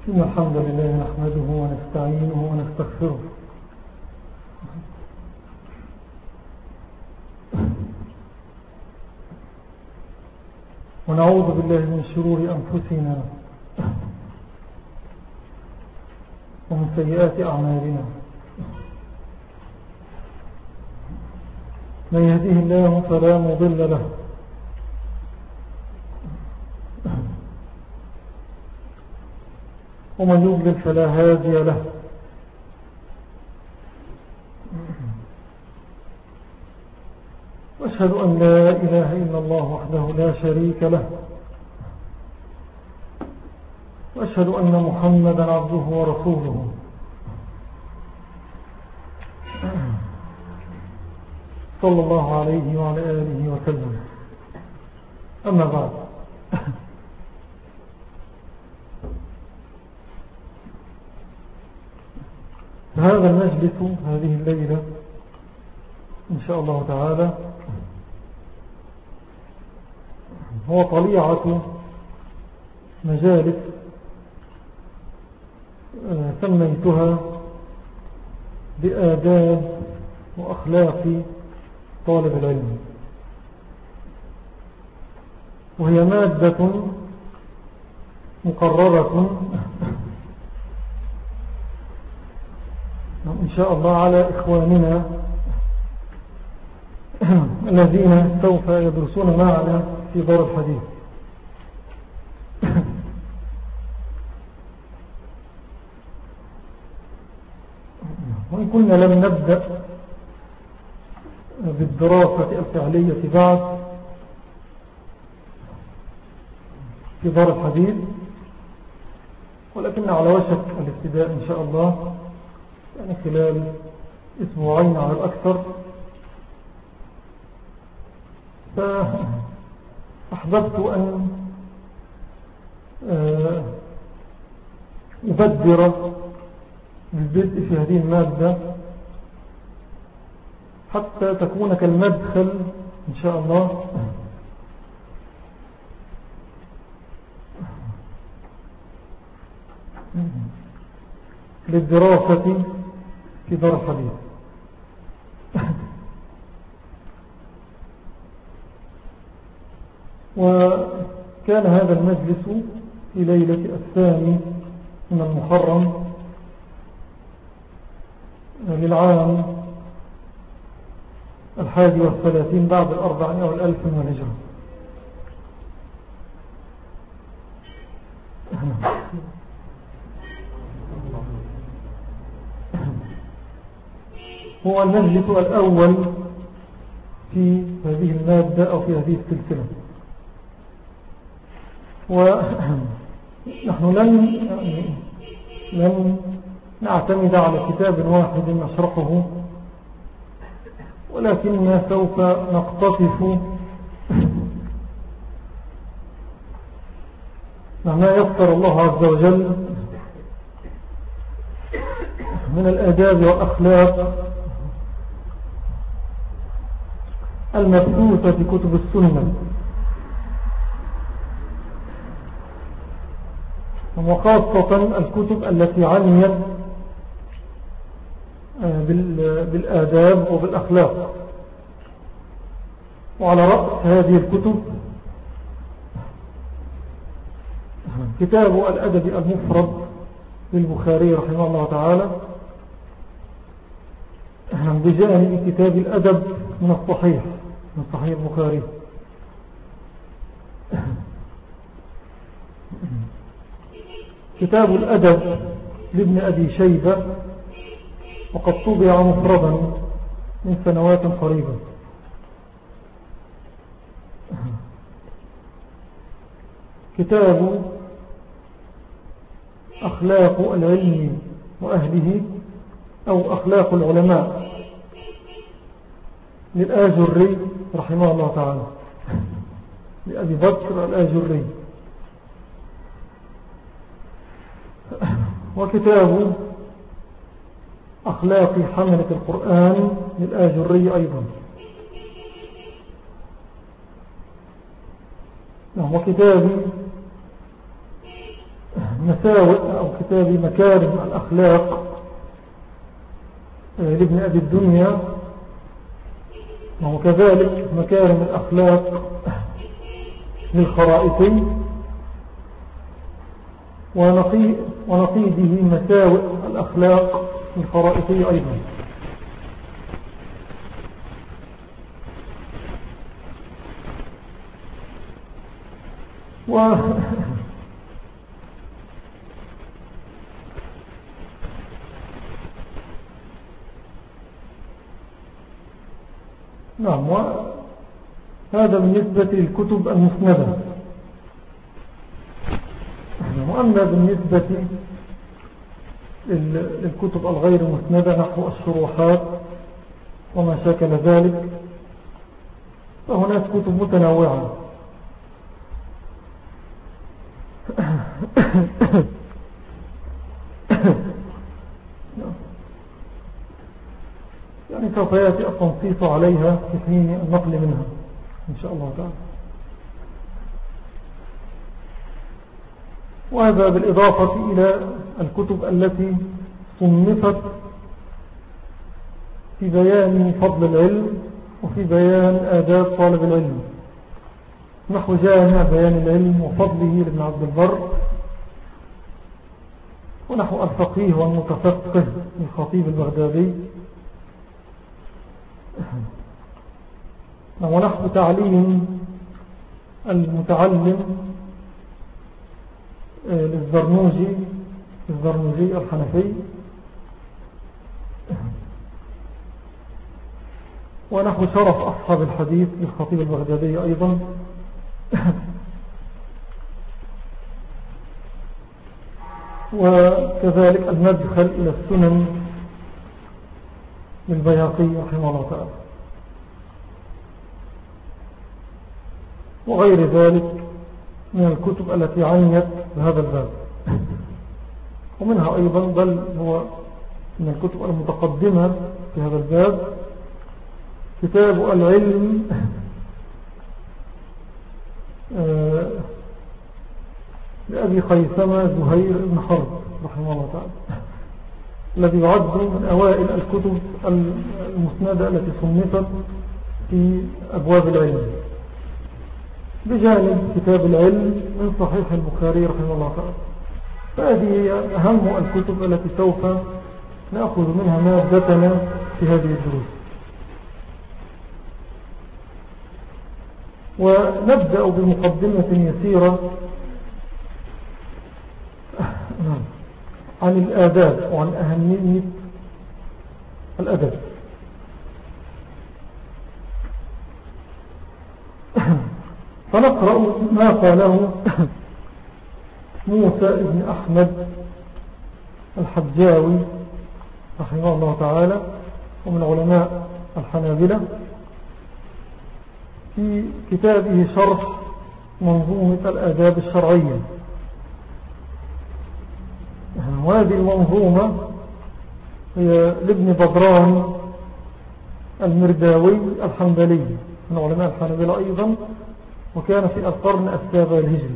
إن الحمد لله نحمده ونستعينه ونستغفره ونعوذ بالله من شرور أنفسنا ومن سيئات أعمالنا. من يهديه الله فلا مضل له ومن يضلل فلا هادي له. وأشهد أن لا إله إلا الله وحده لا شريك له، وأشهد أن محمدا عبده ورسوله صلى الله عليه وعلى آله وسلم. أما بعد، هذا المجلس هذه الليلة إن شاء الله تعالى هو طليعة مجالس سميتها بآداب وأخلاق طالب العلم، وهي مادة مقررة إن شاء الله على إخواننا الذين سوف يدرسون معنا في دار الحديث. وإن كنا لم نبدأ بالدراسة الفعلية بعد في دار الحديث، ولكن على وشك الابتداء إن شاء الله، يعني خلال أسبوعين على الأكثر. فأحببت أن أبدر بالبدء في هذه المادة حتى تكون كالمدخل إن شاء الله للدراسة في دار الحديث. وكان هذا المجلس في ليلة 2 من المحرم للعام 31 بعد 400 من الهجرة. هو المجلس الأول في هذه المادة أو في هذه السلسلة، ونحن لن نعتمد على كتاب واحد نشرحه، ولكن سوف نقتطف ما يفتر الله عز وجل من الآداب والأخلاق المبثوثة في كتب السنة، وخاصة الكتب التي عنيت بالآداب وبالأخلاق. وعلى رأس هذه الكتب كتاب الأدب المفرد للبخاري رحمه الله تعالى، بجانب كتاب الأدب من صحيح البخاري. كتاب الأدب لابن أبي شيبة، وقد طبع مفردا من سنوات قريبة. كتاب أخلاق العلم وأهله أو أخلاق العلماء للآجري رحمه الله تعالى، لأبي بكر الآجري. وكتاب أخلاق حملة القرآن للآجري أيضا. وكتاب مساوئ أو كتاب مكارم الأخلاق لابن أبي الدنيا، وكذلك مكارم الأخلاق للخرائطي، ونقيده مساوئ الأخلاق للخرائطي أيضا. نعم، وهذا بالنسبة للكتب المسندة. وأما بالنسبة للكتب الغير مسندة نحو الشروحات وما شاكل ذلك، فهناك كتب متنوعة. يعني سوف يأتي التنصيص عليها في حين النقل منها إن شاء الله تعالى. وهذا بالإضافة إلى الكتب التي صنفت في بيان فضل العلم وفي بيان آداب طالب العلم، نحو جامع بيان العلم وفضله لابن عبد البر، ونحو الفقيه والمتفقه للخطيب البغدادي، ونحو تعليم المتعلم للزرنوجي الحنفي، ونحو شرف أصحاب الحديث للخطيب البغدادي أيضا. وكذلك المدخل إلى السنن للبيهقي رحمه الله تعالى، وغير ذلك من الكتب التي عنيت بهذا الباب. ومنها أيضا، بل هو من الكتب المتقدمة في هذا الباب، كتاب العلم لأبي خيثمة زهير بن حرب رحمه الله تعالى، الذي يعد من أوائل الكتب المسندة التي صنفت في أبواب العلم، بجانب كتاب العلم من صحيح البخاري رحمه الله تعالى. فهذه أهم الكتب التي سوف نأخذ منها مادتنا في هذه الدروس. ونبدأ بمقدمة يسيرة عن الآداب وعن أهمية الأدب. فنقرأ ما قاله موسى بن أحمد الحجاوي رحمه الله تعالى، ومن علماء الحنابلة، في كتابه شرح منظومة الآداب الشرعية. وهذه المنظومة هي لابن بدران المرداوي الحنبلي من علماء الحنابلة أيضا، وكان في القرن السابع الهجري.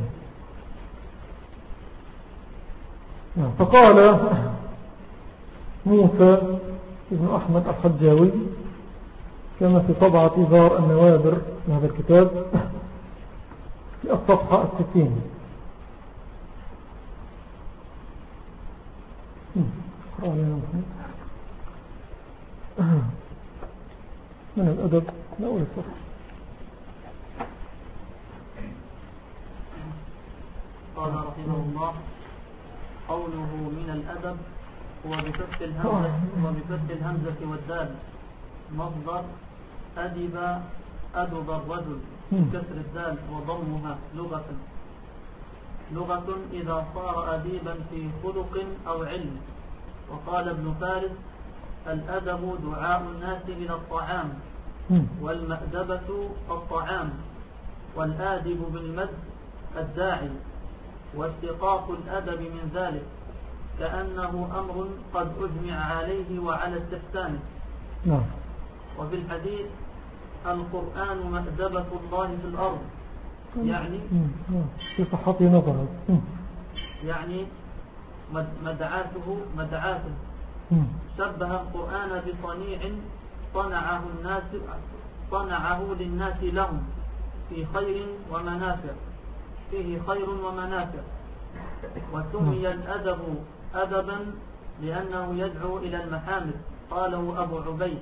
فقال موسى بن أحمد الحجاوي كما في طبعة دار النوادر من هذا الكتاب في الصفحة 60. من الأدب لا أول الصفحة. قال رحمه الله: قوله من الأدب هو بفتح الهمزة والدال، مصدر أدب الرجل بكسر الدال وضمها لغة إذا صار أديبا في خلق أو علم. وقال ابن فارس: الأدب دعاء الناس إلى الطعام، والمأدبة الطعام، والآدب بالمد الداعي، واستقاق الأدب من ذلك، كأنه أمر قد أجمع عليه وعلى استحسانه. وفي الحديث: القرآن مأدبة الله في الأرض، يعني في صحته نظرة. يعني مدعاته شبه القرآن بصنيع صنعه للناس لهم فيه خير ومنافع وسمي الأدب أدبا لأنه يدعو إلى المحامد. قاله أبو عبيد.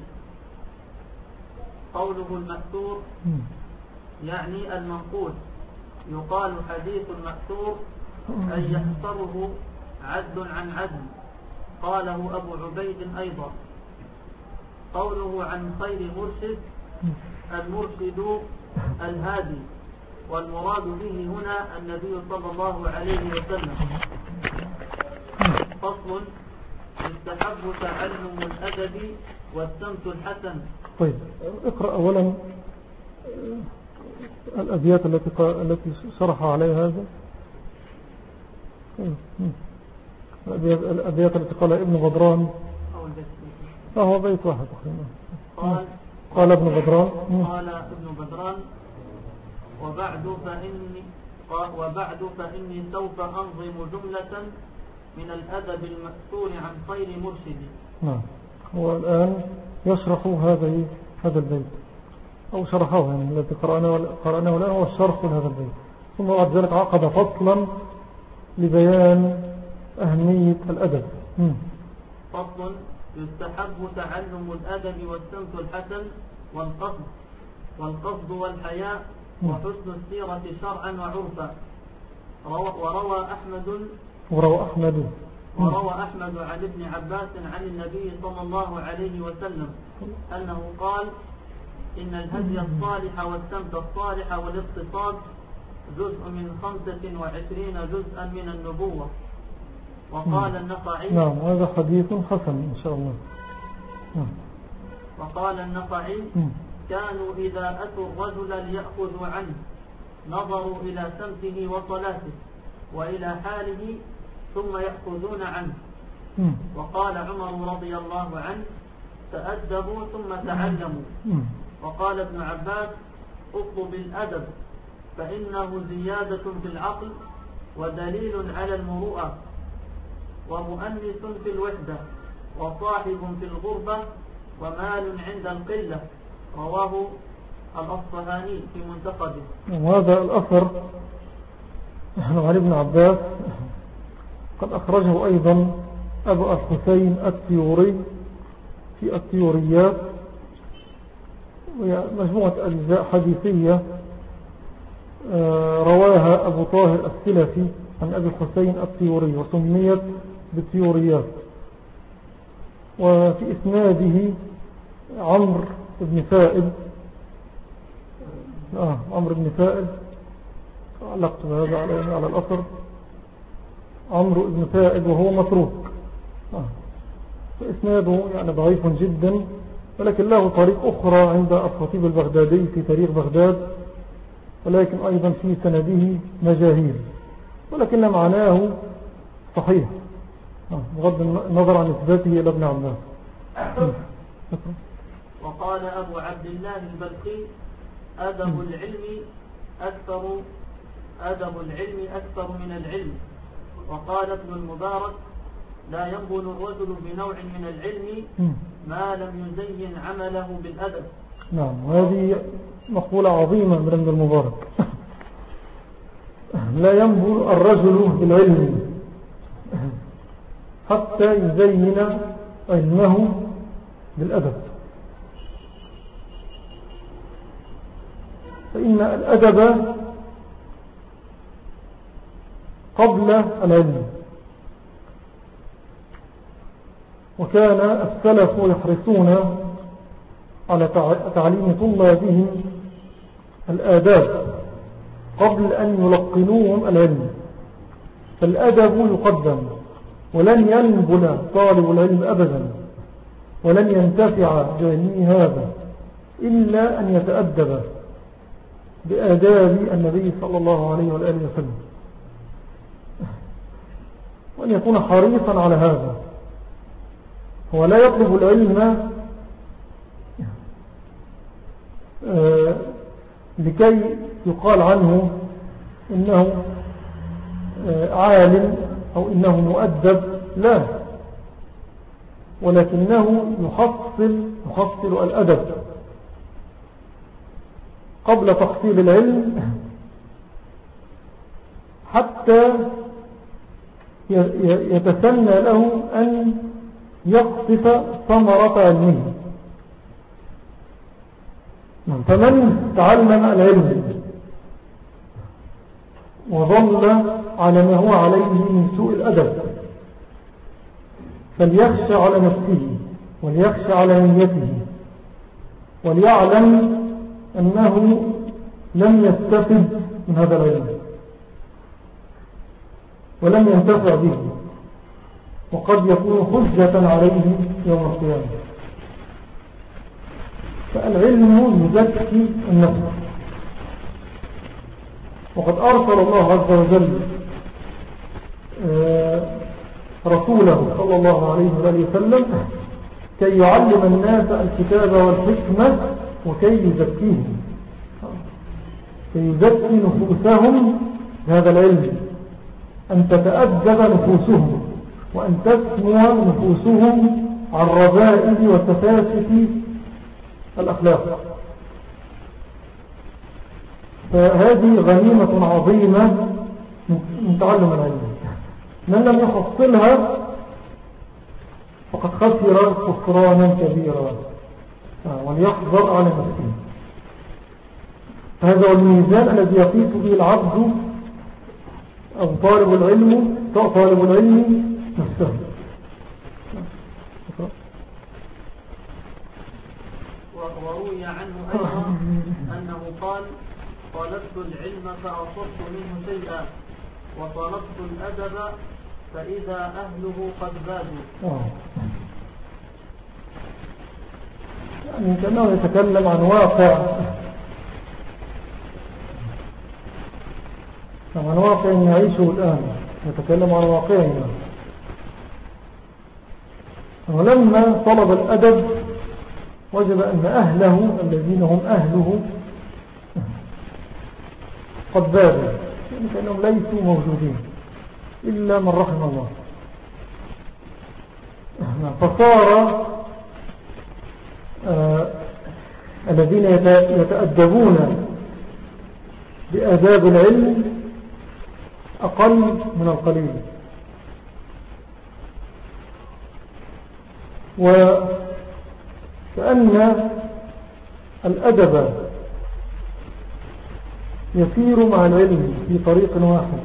قوله المأثور يعني المنقول. يقال حديث المأثور أن يحصره عدل عن عدل. قاله أبو عبيد أيضا. قوله عن خير مرشد المرشد الهادي، والمراد به هنا النبي صلى الله عليه وسلم. فصل: يستحب تعلم الأدب والسمت الحسن. طيب، اقرأ أولا الأبيات التي شرح عليها هذا. الأبيات التي قال ابن غدران. هو بيت واحد تقريبا. قال ابن غدران. وبعد فإني سوف أنظم جملة من الأدب المأثور عن خير مرشد. نعم، هو الآن يشرح هذا البيت، أو شرحه يعني الذي قرأناه الآن هو الشرح لهذا البيت. ثم بعد ذلك عقد فصلا لبيان أهمية الأدب. فصل: يستحب تعلم الأدب والسمت الحسن والقصد والحياء وحسن السيرة شرعا وعرفا. وروى أحمد عن ابن عباس عن النبي صلى الله عليه وسلم أنه قال: إن الهدي الصالح والسمت الصالح والاقتصاد جزء من 25 جزءا من النبوة. وقال النخعي. نعم، هذا حديث حسن إن شاء الله. وقال النخعي: كانوا إذا أتوا الرجل ليأخذوا عنه نظروا إلى سمته وصلاته وإلى حاله ثم يأخذون عنه. وقال عمر رضي الله عنه: تأدبوا ثم تعلموا. وقال ابن عباس: اطلب الأدب فإنه زيادة في العقل ودليل على المروءة ومؤنس في الوحدة وصاحب في الغربة ومال عند القلة. رواه الأصفهاني في منتقده. وهذا الأثر عن ابن عباس قد أخرجه أيضا أبو الحسين التيوري في التيوريات، مجموعة أجزاء حديثية رواها أبو طاهر السلفي عن أبي الحسين التيوري وسميت بالتيوريات. وفي إسناده عمرو بن فائد. عمرو بن فائد، علقت هذا على الأثر. عمرو بن فائد وهو متروك، فإسناده يعني ضعيف جدا، ولكن له طريق أخرى عند الخطيب البغدادي في تاريخ بغداد، ولكن أيضا في سنده مجاهيل، ولكن معناه صحيح بغض النظر عن إثباته إلى ابن عباس. وقال أبو عبد الله البلخي: أدب العلم أكثر من العلم. وقال ابن المبارك: لا ينبل الرجل بنوع من العلم ما لم يزين عمله بالأدب. نعم، وهذه مقولة عظيمة من ابن المبارك. لا ينبل الرجل بالعلم حتى يزين علمه بالأدب، فإن الأدب قبل العلم. وكان السلف يحرصون على تعليم طلابهم الآداب قبل أن يلقنوهم العلم، فالأدب يقدم، ولن ينبل طالب العلم أبدا ولن ينتفع بعلمه هذا إلا أن يتأدب بآداب النبي صلى الله عليه وآله وسلم، وأن يكون حريصا على هذا. هو لا يطلب العلم لكي يقال عنه إنه عالم أو إنه مؤدب، لا، ولكنه يحصل الأدب قبل تحصيل العلم حتى يتسنى له أن يقطف ثمرة علمه. فمن تعلم العلم وظل على ما هو عليه من سوء الأدب فليخشى على نفسه وليخشى على نيته وليعلم أنه لم يستفد من هذا العلم ولم ينتفع به، وقد يكون حجة عليه يوم القيامة. فالعلم يزكي النفس، وقد أرسل الله عز وجل رسوله صلى الله عليه وآله وسلم كي يعلم الناس الكتاب والحكمة وكي يزكيهم، كي يزكي نفوسهم بهذا العلم، أن تتأدب نفوسهم وأن تسمو نفوسهم عن رذائل وتفاسف الأخلاق. فهذه غنيمة عظيمة من تعلم العلم، من لم يحصلها فقد خسر خسرانا كبيرا، وليحذر على نفسه. هذا هو الميزان الذي يقيس به العبد أو طالب العلم نفسه. وروي عنه أيضا أنه قال: طالبت العلم فأصبت منه شيئا، وطالبت الأدب فإذا أهله قد بادوا. يعني كأنه يتكلم عن واقع يعيشه الآن، يتكلم عن واقعنا. ولما طلب الأدب وجد أن أهله الذين هم أهله قد بادوا، يعني كأنهم ليسوا موجودين إلا من رحم الله. فصار الذين يتأدبون بآداب العلم أقل من القليل. وكأن الأدب يسير مع العلم في طريق واحد،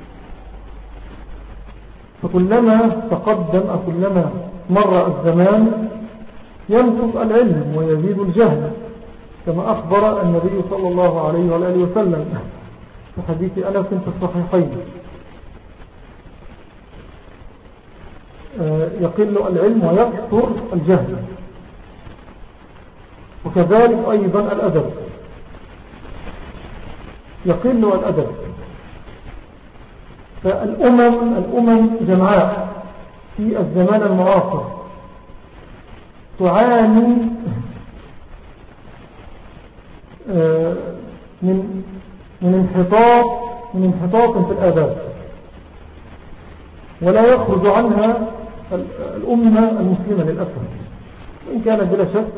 فكلما تقدم أو كلما مر الزمان ينقص العلم ويزيد الجهل، كما أخبر النبي صلى الله عليه وآله وسلم في حديث أنس في الصحيحين: يقل العلم ويكثر الجهل. وكذلك أيضا الأدب، يقل الأدب. فالأمم جمعاء في الزمان المعاصر تعاني من انحطاط في الآداب، ولا يخرج عنها الأمة المسلمة للأسف، وإن كانت بلا شك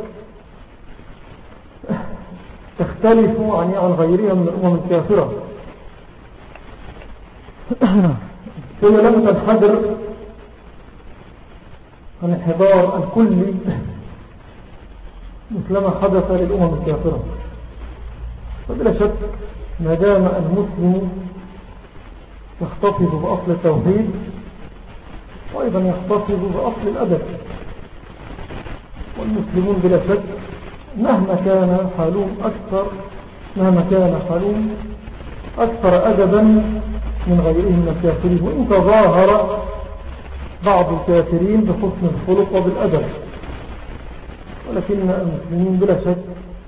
تختلف عن غيرها من الأمم الكافرة. هي لم تنحدر عن الانحدار الكلي مثلما حدث للأمم الكافرة. فبلا شك ما دام المسلم يحتفظ بأصل التوحيد وأيضا يحتفظ بأصل الأدب، والمسلمون بلا شك مهما كان حالهم أكثر أدبا من غيرهم من الكافرين، وإن تظاهر بعض الكافرين بحسن الخلق وبالأدب، ولكن المسلمين بلا شك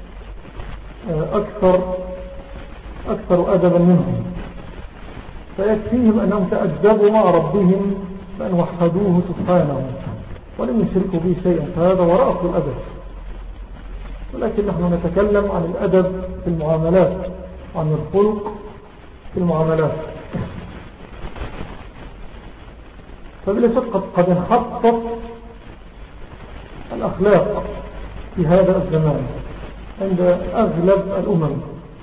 أكثر أدبا منهم. فيكفيهم أنهم تأدبوا مع ربهم بأن وحدوه سبحانه ولم يشركوا به شيئا، فهذا وراء أصل الأدب. ولكن نحن نتكلم عن الأدب في المعاملات، عن الخلق في المعاملات. فبلا شك قد انحطت الأخلاق في هذا الزمان عند أغلب الأمم،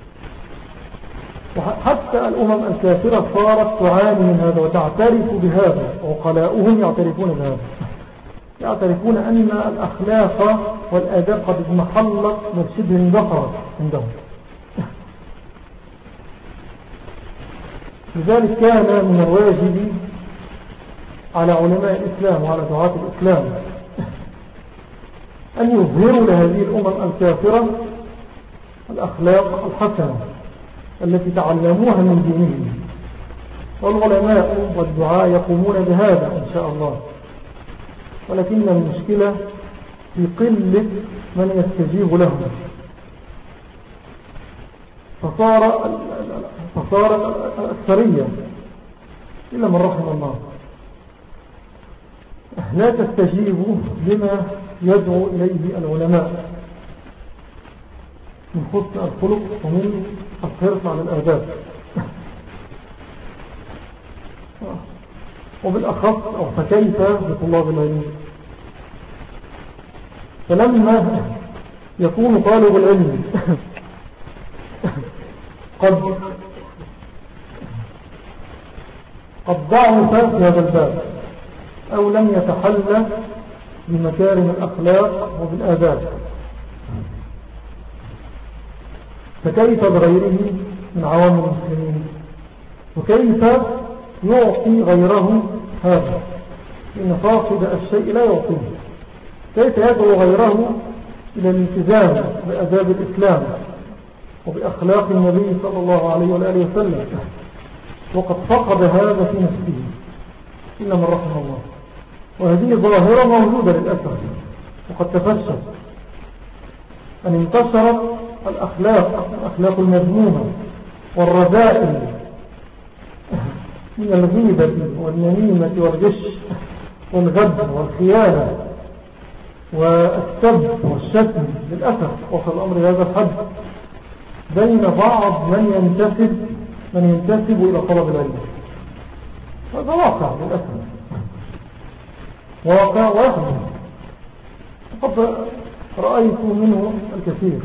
وحتى الأمم الكافرة صارت تعاني من هذا وتعترف بهذا، وعقلاؤهم يعترفون بهذا، يعترفون أن الأخلاق والآداب قد اضمحلت وشبه اندثرت عندهم. لذلك كان من الواجب على علماء الإسلام وعلى دعاة الإسلام أن يظهروا لهذه الأمم الكافرة الأخلاق الحسنة التي تعلموها من دينهم، والعلماء والدعاء يقومون بهذا إن شاء الله، ولكن المشكلة في قلة من يستجيب لهم، فصار الأكثرية إلا من رحم الله لا تستجيب لما يدعو إليه العلماء من حسن الخلق ومن الحرص على الآداب، وبالأخص أو فكيف بطلاب العلم. فلما يكون طالب العلم قد ضعف في هذا الباب أو لم يتحلى بمكارم الأخلاق وبالآداب، فكيف بغيره من عوام المسلمين؟ وكيف يعطي غيره هذا؟ إن فاقد الشيء لا يعطيه. كيف يدعو غيره إلى الالتزام بأداب الإسلام وبأخلاق النبي صلى الله عليه وآله وسلم وقد فقد هذا في نفسه إلا من رحم الله؟ وهذه ظاهرة موجودة للأسف وقد تفشت، أن انتشرت الأخلاق المذمومة والرذائل من الغيبة والنميمة والغش والغدر والخيانة والسب والشتم. للأسف وصل الأمر هذا الحد بين بعض من ينتسب إلى طلب العلم. هذا واقع للأسف، واقع ويحدث، وقد رأيت منه الكثير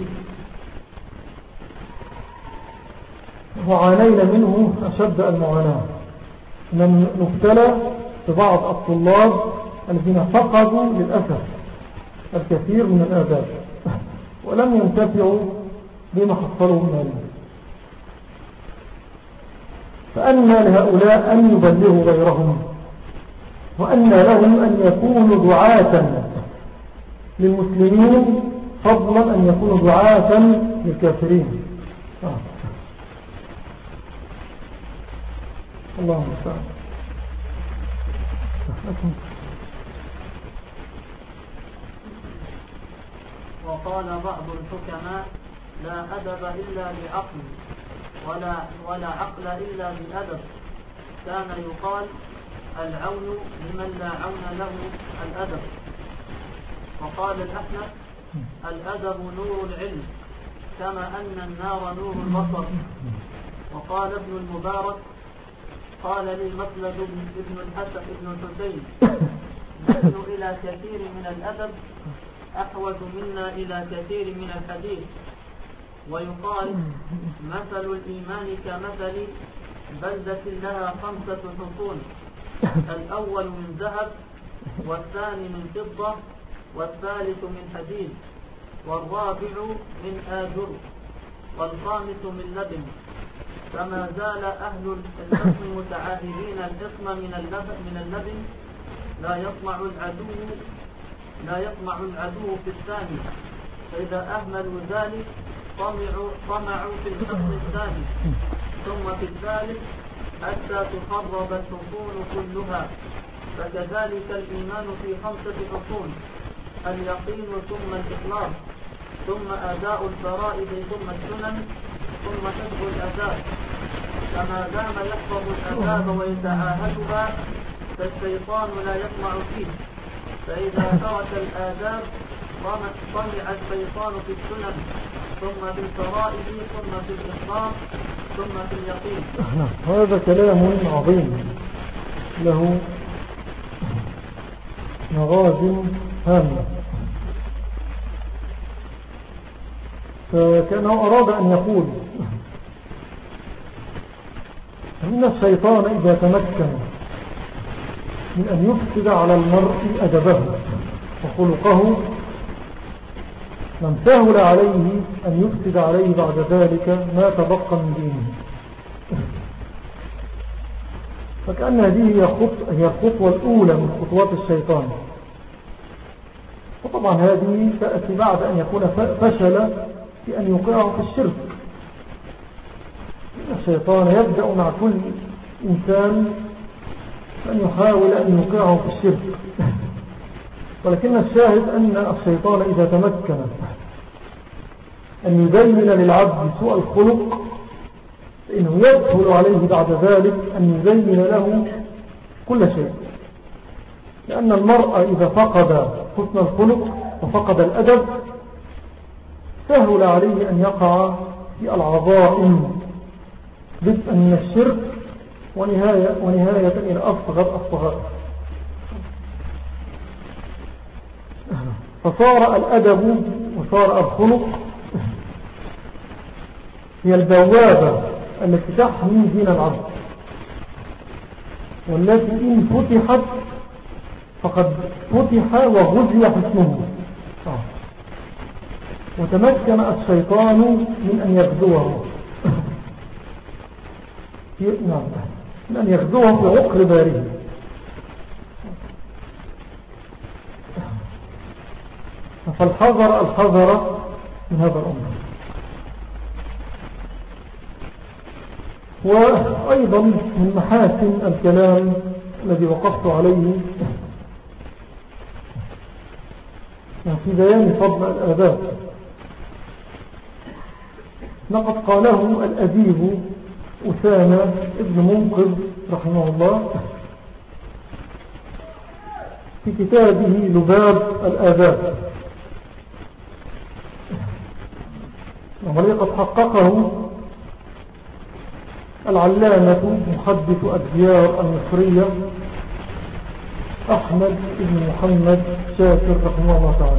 وعانينا منه أشد المعاناة. نبتلى ببعض الطلاب الذين فقدوا للأسف الكثير من الآداب ولم ينتفعوا بما حصلوا من علم. فأن لهؤلاء أن يبلغوا غيرهم، وأن لهم أن يكونوا دعاة للمسلمين فضلا أن يكونوا دعاة للكافرين. اللهم استعان. وقال بعض الحكماء: لا أدب إلا بعقل ولا عقل إلا بأدب. كان يقال: العون لمن لا عون له الأدب. وقال الأحنف: الأدب نور العلم كما أن النار نور البصر. وقال ابن المبارك: قال لي مخلد ابن الحسين: نحن إلى كثير من الأدب أحوج منا إلى كثير من الحديث. ويقال: مثل الإيمان كمثل بلدة لها 5 حصون، الأول من ذهب، والثاني من فضة، والثالث من حديد، والرابع من آجر، والخامس من لبن. فما زال أهل الحكم متعاهدين الحكم من اللبن لا يطمع العدو في الثاني، فإذا أهملوا ذلك طمعوا في الحكم الثاني، ثم في الثالث، حتى تخرب الحصون كلها. فكذلك الإيمان في 5 حصون: اليقين ثم الإخلاص، ثم أداء الفرائض، ثم السنن، ثم حفظ الآداب. فما دام يحفظ الآداب ويتعاهدها فالشيطان لا يطمع فيه، فإذا ترك الآداب طمع الشيطان في السنن، ثم في الفرائض، ثم في الإخلاص، ثم في اليقين. هذا كلام عظيم له مغاز هامة. فكأنه أراد أن يقول إن الشيطان إذا تمكن من أن يفسد على المرء أدبه وخلقه من سهل عليه أن يفسد عليه بعد ذلك ما تبقى من دينه. فكأن هذه هي الخطوة الأولى من خطوات الشيطان. وطبعا هذه تأتي بعد أن يكون فشل في أن يوقعه في الشرك. الشيطان يبدأ مع كل إنسان أن يحاول أن يوقعه في الشرك، ولكن الشاهد أن الشيطان إذا تمكن أن يبين للعبد سوء الخلق فإنه يسهل عليه بعد ذلك أن يبين له كل شيء. لأن المرء إذا فقد حسن الخلق وفقد الأدب سهل عليه أن يقع في العظائم بدءا من الشرك ونهاية إلى أصغر. فصار الأدب وصار الخلق هي البوابة التي تحمي دين العبد، والتي إن فتحت فقد فتح وغزي حسنه، وتمكن الشيطان من أن يغزوه من أن يغزوه في عقر داره. فالحذر من هذا الأمر. وأيضا من محاسن الكلام الذي وقفت عليه في بيان فضل الآداب، لقد قاله الأديب أسامة ابن منقذ رحمه الله في كتابه لباب الآداب، وقد حققه العلامة محدث الديار المصرية أحمد بن محمد شاكر رحمه الله تعالى،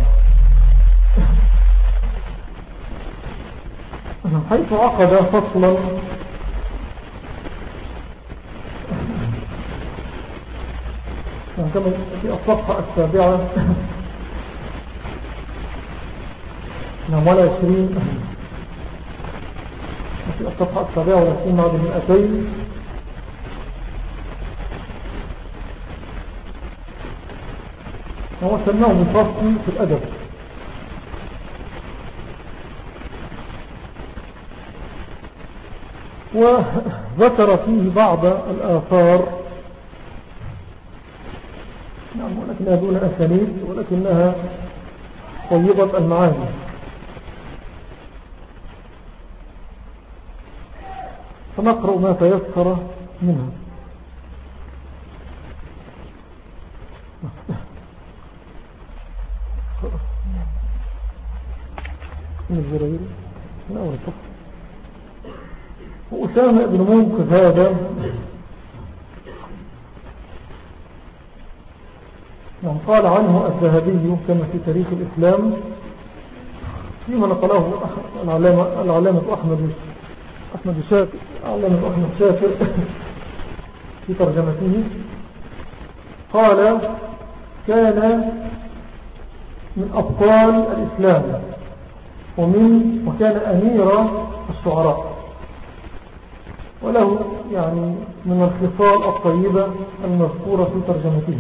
حيث عقد فصلا كما في الصفحة 7 ولا 20 في الصفحة 27 بعد 200 هو سماه بالفصل في الأدب. وذكر فيه بعض الآثار، ولكنها دون أسانيد ولكنها طيبة المعاني. فنقرأ ما تيسر منها. وأسامة بن منقذ هذا قال عنه الذهبي كما في تاريخ الإسلام فيما نقله العلامة أحمد شاكر في ترجمته، قال كان من أبطال الإسلام وكان أمير الشعراء، وله يعني من الخصال الطيبة المذكورة في ترجمته.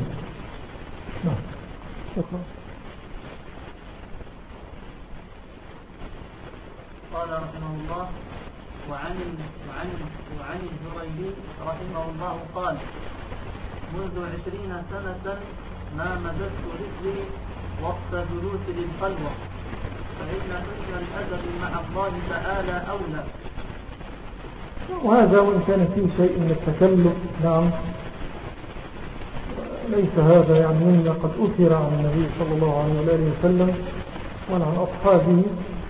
قال رحمه الله وعن الزريبي رحمه الله قال منذ 20 سنة ما مددت رجلي وقت جلوسي للخلوة، فإن حسن الأدب مع الله تعالى أولى. وهذا وإن كان فيه شيء من التكلف، نعم، ليس هذا يعني مما قد أثر عن النبي صلى الله عليه وآله وسلم وعن أصحابه،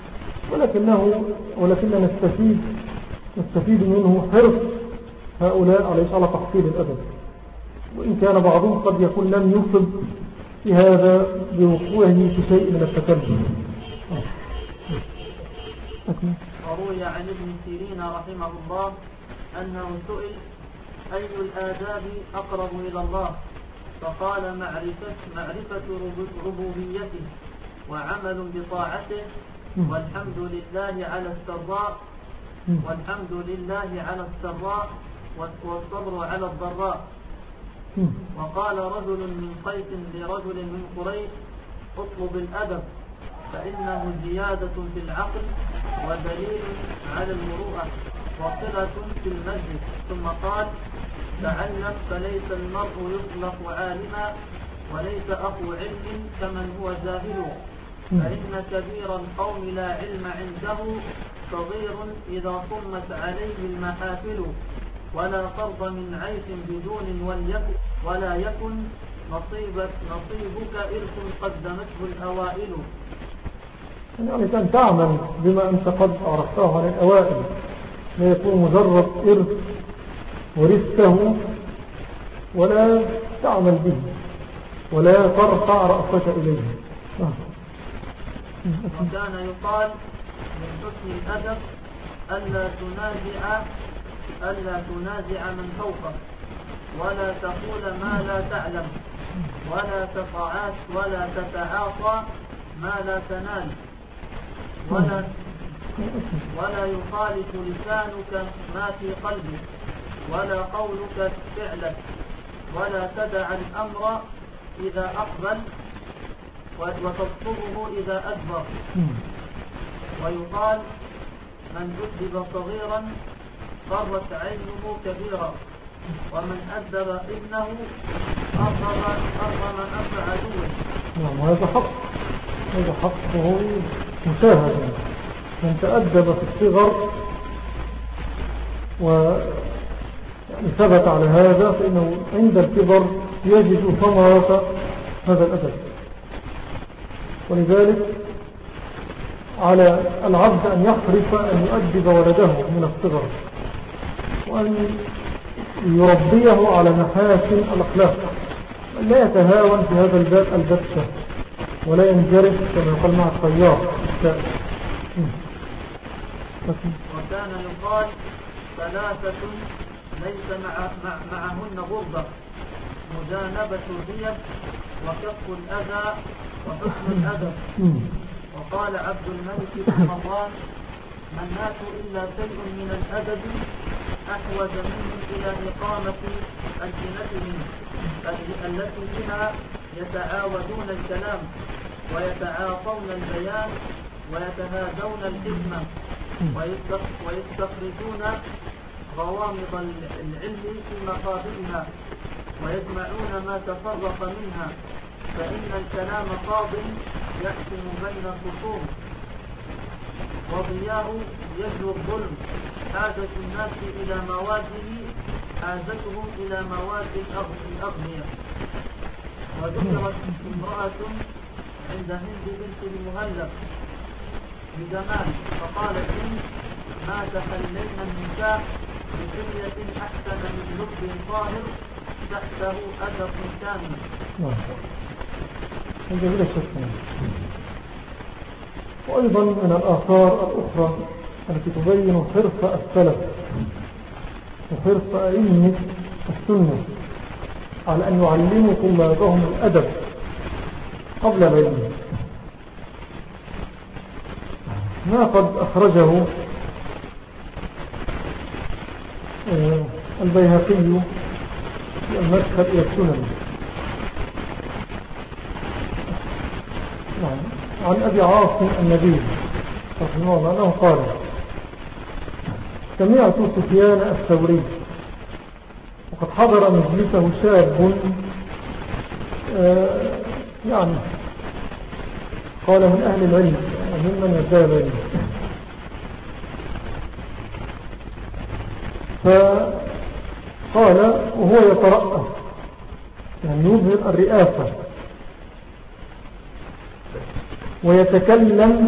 ولكننا نستفيد منه حرص هؤلاء على تحصيل الأدب، وإن كان بعضهم قد يكون لم يصب في هذا بوقوعه في شيء من التكلم. وروي عن ابن سيرين رحمه الله أنه سئل أي الآداب أقرب إلى الله؟ فقال معرفة ربوبيته وعمل بطاعته والحمد لله على السراء والصبر على الضراء. وقال رجل من قيس لرجل من قريش اطلب الأدب فإنه زيادة في العقل ودليل على المروءة وصلة في المسجد. ثم قال تعلم فليس المرء يطلق عالما وليس أخو علم كمن هو جاهل فإن كبير القوم لا علم عنده صغير إذا صمت عليه المحافل ولا قرض من عيش بدون ولا يكن نصيبك إرث قدمته الأوائل. يعني أن تعمل بما أنت قد عرفته عن الأوائل لا يكون مجرد إرث ورثته ولا تعمل به ولا ترفع رأسك إليه. وكان يقال من حسن الأدب ألا تنازع من فوقك ولا تقول ما لا تعلم ولا تتعاطى ما لا تنال ولا يخالف لسانك ما في قلبك ولا قولك فعلك ولا تدع الأمر إذا أقبل وتطلبه إذا أدبر. ويقال من أدب صغيرا قرت عينه كبيرا ومن أدب ابنه أرغم أنف عدوه. وهذا حق وهو مشاهد. من تأدب في الصغر وثبت على هذا فإنه عند الكبر يجد ثمرة هذا الأدب. ولذلك على العبد أن يحرص أن يؤدب ولده من الصغر وأن يربيه على محاسن الأخلاق لا يتهاون في هذا الباب البتة ولا ينجرف كما يقال مع الطيار. وكان يقال ثلاثة ليس معهن غربة مجانبة الريب وكف الأذى وحسن الأدب. وقال عبد الملك بن مروان ما الناس إلا شيء من الأدب أحوج منهم إلى إقامة ألسنتهم التي بها يتعاودون الكلام ويتعاطون البيان ويتهادون الحكمة ويستخرجون غوامض العلم في مقابلها ويجمعون ما تفرق منها فإن الكلام قاض يحكم بين الخصوم وضياء يجلو الظلم حاجة الناس إلى مواده حاجتهم إلى مواد الأغنياء. وذكرت امرأة عند هند بنت المهلب بزمان فقالت ما تخلينا النساء بحلية أحسن من لب طاهر تحته أدب كامل. وأيضا من الآثار الأخرى التي تبين حرص السلف وحرص أئمة السنة على أن يعلموا طلابهم الأدب قبل العلم ما قد أخرجه البيهقي في المدخل إلى السنن عن أبي عاصم النبي رحمه الله أنه قال سمعت سفيان الثوري وقد حضر مجلسه شاب يعني قال من أهل العلم ممن يدعي العلم فقال وهو يترأس يعني يظهر الرئاسة ويتكلم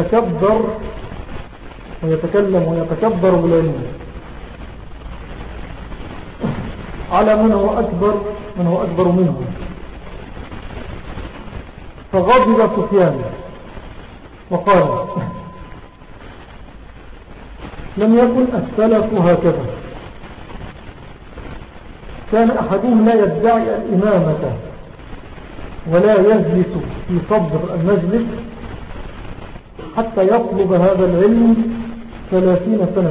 ويتكبر بالعلم على من هو أكبر منه فغضب سفيان وقال لم يكن السلف هكذا، كان أحدهم لا يدعي الإمامة ولا يجلس في صدر المجلس حتى يطلب هذا العلم 30 سنة،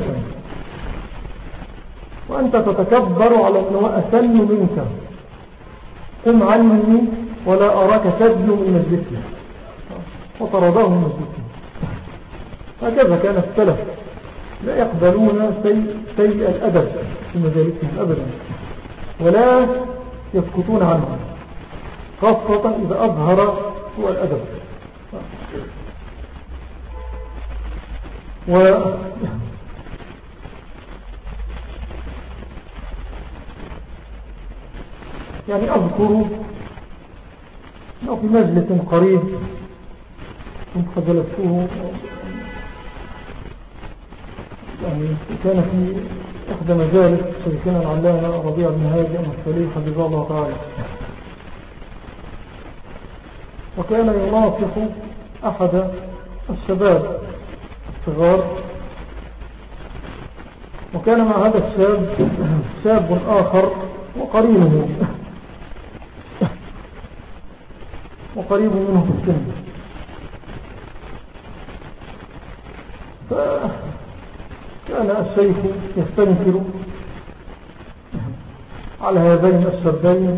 وأنت تتكبر على أنه أسن منك، قم عني ولا أراك تدنو من مجلسي، وطرده من مجلسي. هكذا كان السلف لا يقبلون سيء الأدب في مجالسهم أبدا، ولا يسكتون عنه، خاصة إذا أظهر سوء الأدب. يعني أذكر أنه في مجلس قريب كنت فجلسته، يعني كان في إحدى مجالس شيخنا العلامة ربيع بن هادي المصري حفظه الله تعالى، وكان يناصح أحد الشباب الصغار، وكان مع هذا الشاب شاب آخر وقريب منه في السن. فكان الشيخ يستنكر على هذين الشابين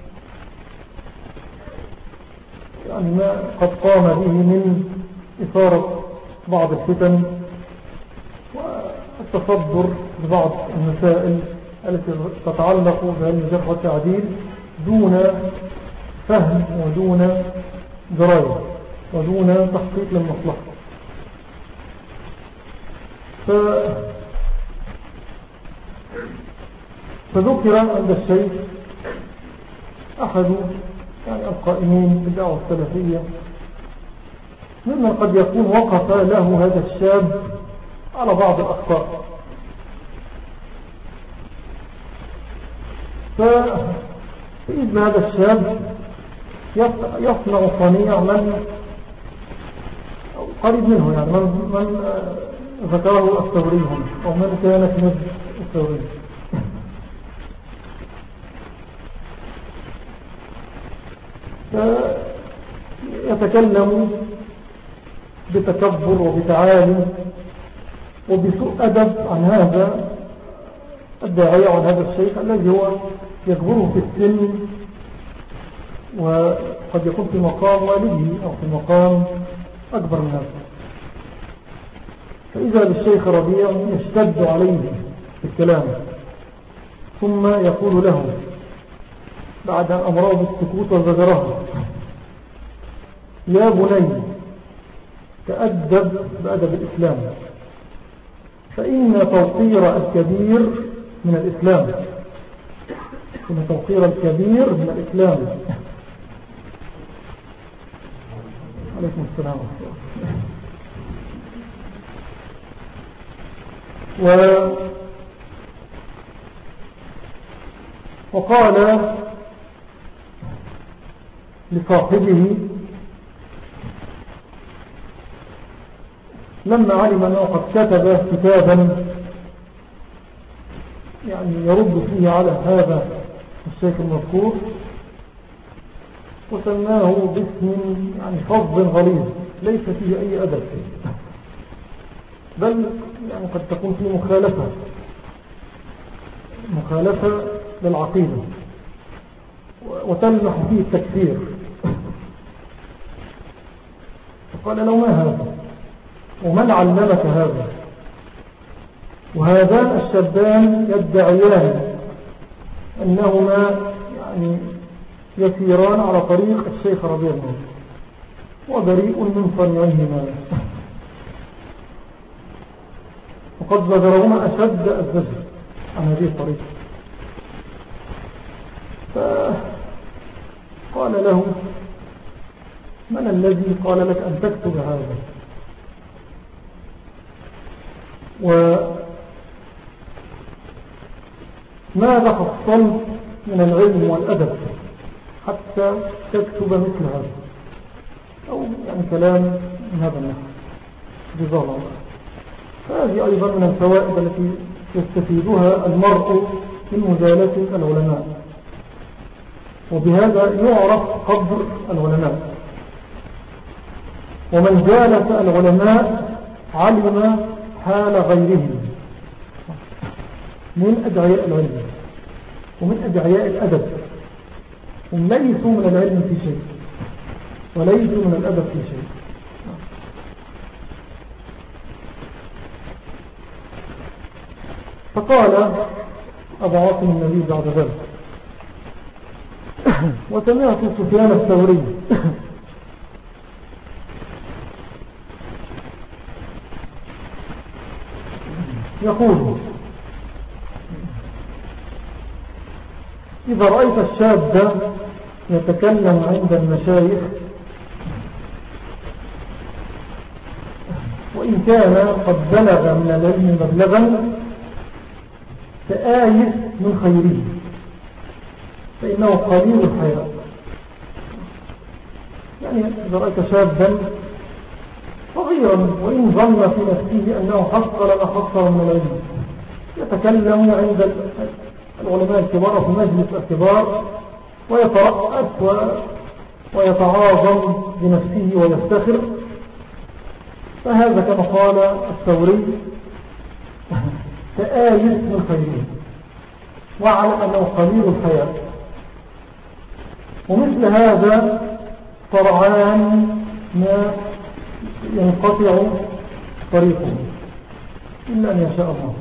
يعني ما قد قام به من إثارة بعض الفتن والتصدر ببعض المسائل التي تتعلق بعلم الجرح والتعديل دون فهم ودون دراية ودون تحقيق للمصلحة. فذكر عند الشيخ أحد يعني القائمين بالدعوة السلفية ممن قد يكون وقف له هذا الشاب على بعض الأخطاء، فإذن هذا الشاب يصنع صنيع من قريب منه، يعني من ذكره الثوري هنا أو من كان في مجلس الثوري، يتكلم بتكبر وبتعالي وبسوء أدب عن هذا الداعية وعن هذا الشيخ الذي هو يكبره في السن وقد يكون في مقام والده أو في مقام أكبر من هذا. فإذا بالشيخ ربيع يشتد عليه في الكلام، ثم يقول له بعد أن أمره بالسكوت وزجره: يا بني تأدب بأدب الإسلام، فإن توقير الكبير من الإسلام، إن توقير الكبير من الإسلام. عليكم السلام وقال لصاحبه لما علم أنه قد كتب كتابا يعني يرد فيه على هذا الشيخ المذكور، وسماه باسم يعني فظ غليظ ليس فيه أي أدب، بل يعني قد تكون فيه مخالفة للعقيدة وتلمح فيه التكفير. فقال له: ما هذا؟ ومن علمك هذا؟ وهذان الشابان يدعيان أنهما يعني يسيران على طريق الشيخ ربيع بن وبريء من صنيعهما، وقد زجرهما أشد الزجر عن هذه الطريقة. فقال له: من الذي قال لك أن تكتب هذا؟ وماذا حصلت من العلم والأدب حتى تكتب مثل هذا؟ أو يعني كلام من هذا النحو جزاه الله. هذه أيضا من الفوائد التي يستفيدها المرء من مجالسة العلماء، وبهذا يعرف قدر العلماء. ومن جالس العلماء علم حال غيره من أدعياء العلم ومن أدعياء الأدب، هم ليسوا من العلم في شيء وليسوا من الأدب في شيء. فقال أبو عاصم النبي بعد ذلك: وسمعت سفيان الثوري يقول: إذا رأيت الشاب يتكلم عند المشايخ وإن كان قد بلغ من العلم مبلغا فآيس من خيره، فإنه قليل الحياة. يعني إذا رأيت شابا صغيرا وإن ظن في نفسه أنه حصل ما حصل من العلم يتكلم عند العلماء الكبار في مجلس الكبار ويترأس ويتعاظم بنفسه ويفتخر، فهذا كما قال الثوري فآيس من خيره، وعلى أنه قليل الحياة. ومثل هذا طرعان ما ينقطع طريقه إلا أن يشاء الله.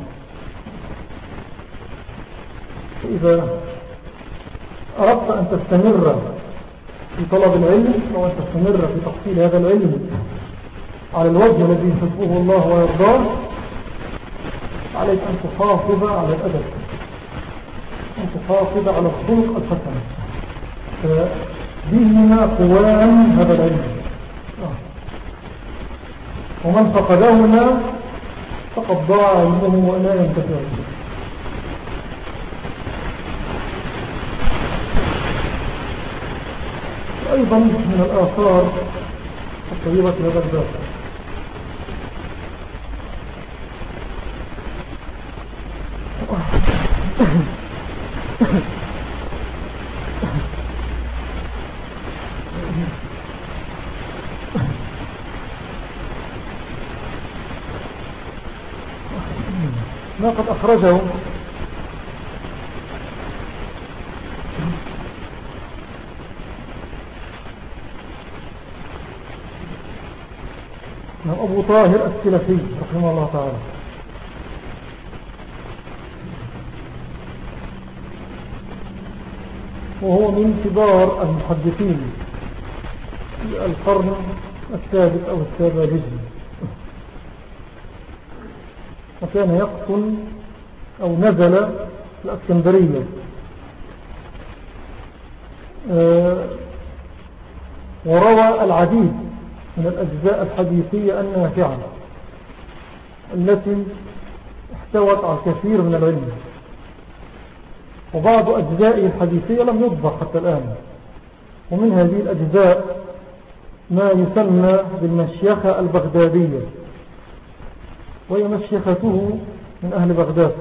فإذا أردت أن تستمر في طلب العلم أو أن تستمر في تحصيل هذا العلم على الوجه الذي يحبه الله ويرضاه، عليك أن تحافظ على الأدب، أن تحافظ على الخلق الحسن، فبهما قوام هذا العلم، ومن فقدهما فقد ضاع علمه ولا ينتفع به. أيضا من الآثار الطيبة في هذا الباب ما قد أخرجه أبو طاهر السلفي رحمه الله تعالى، وهو من كبار المحدثين في القرن السادس أو السابع هجري، وكان يقطن أو نزل في الأسكندرية، وروى العديد من الأجزاء الحديثية النافعة التي احتوت على كثير من العلم، وبعض أجزائه الحديثية لم يطبع حتى الآن. ومن هذه الأجزاء ما يسمى بالمشيخة البغدادية، وهي مشيخته من أهل بغداد،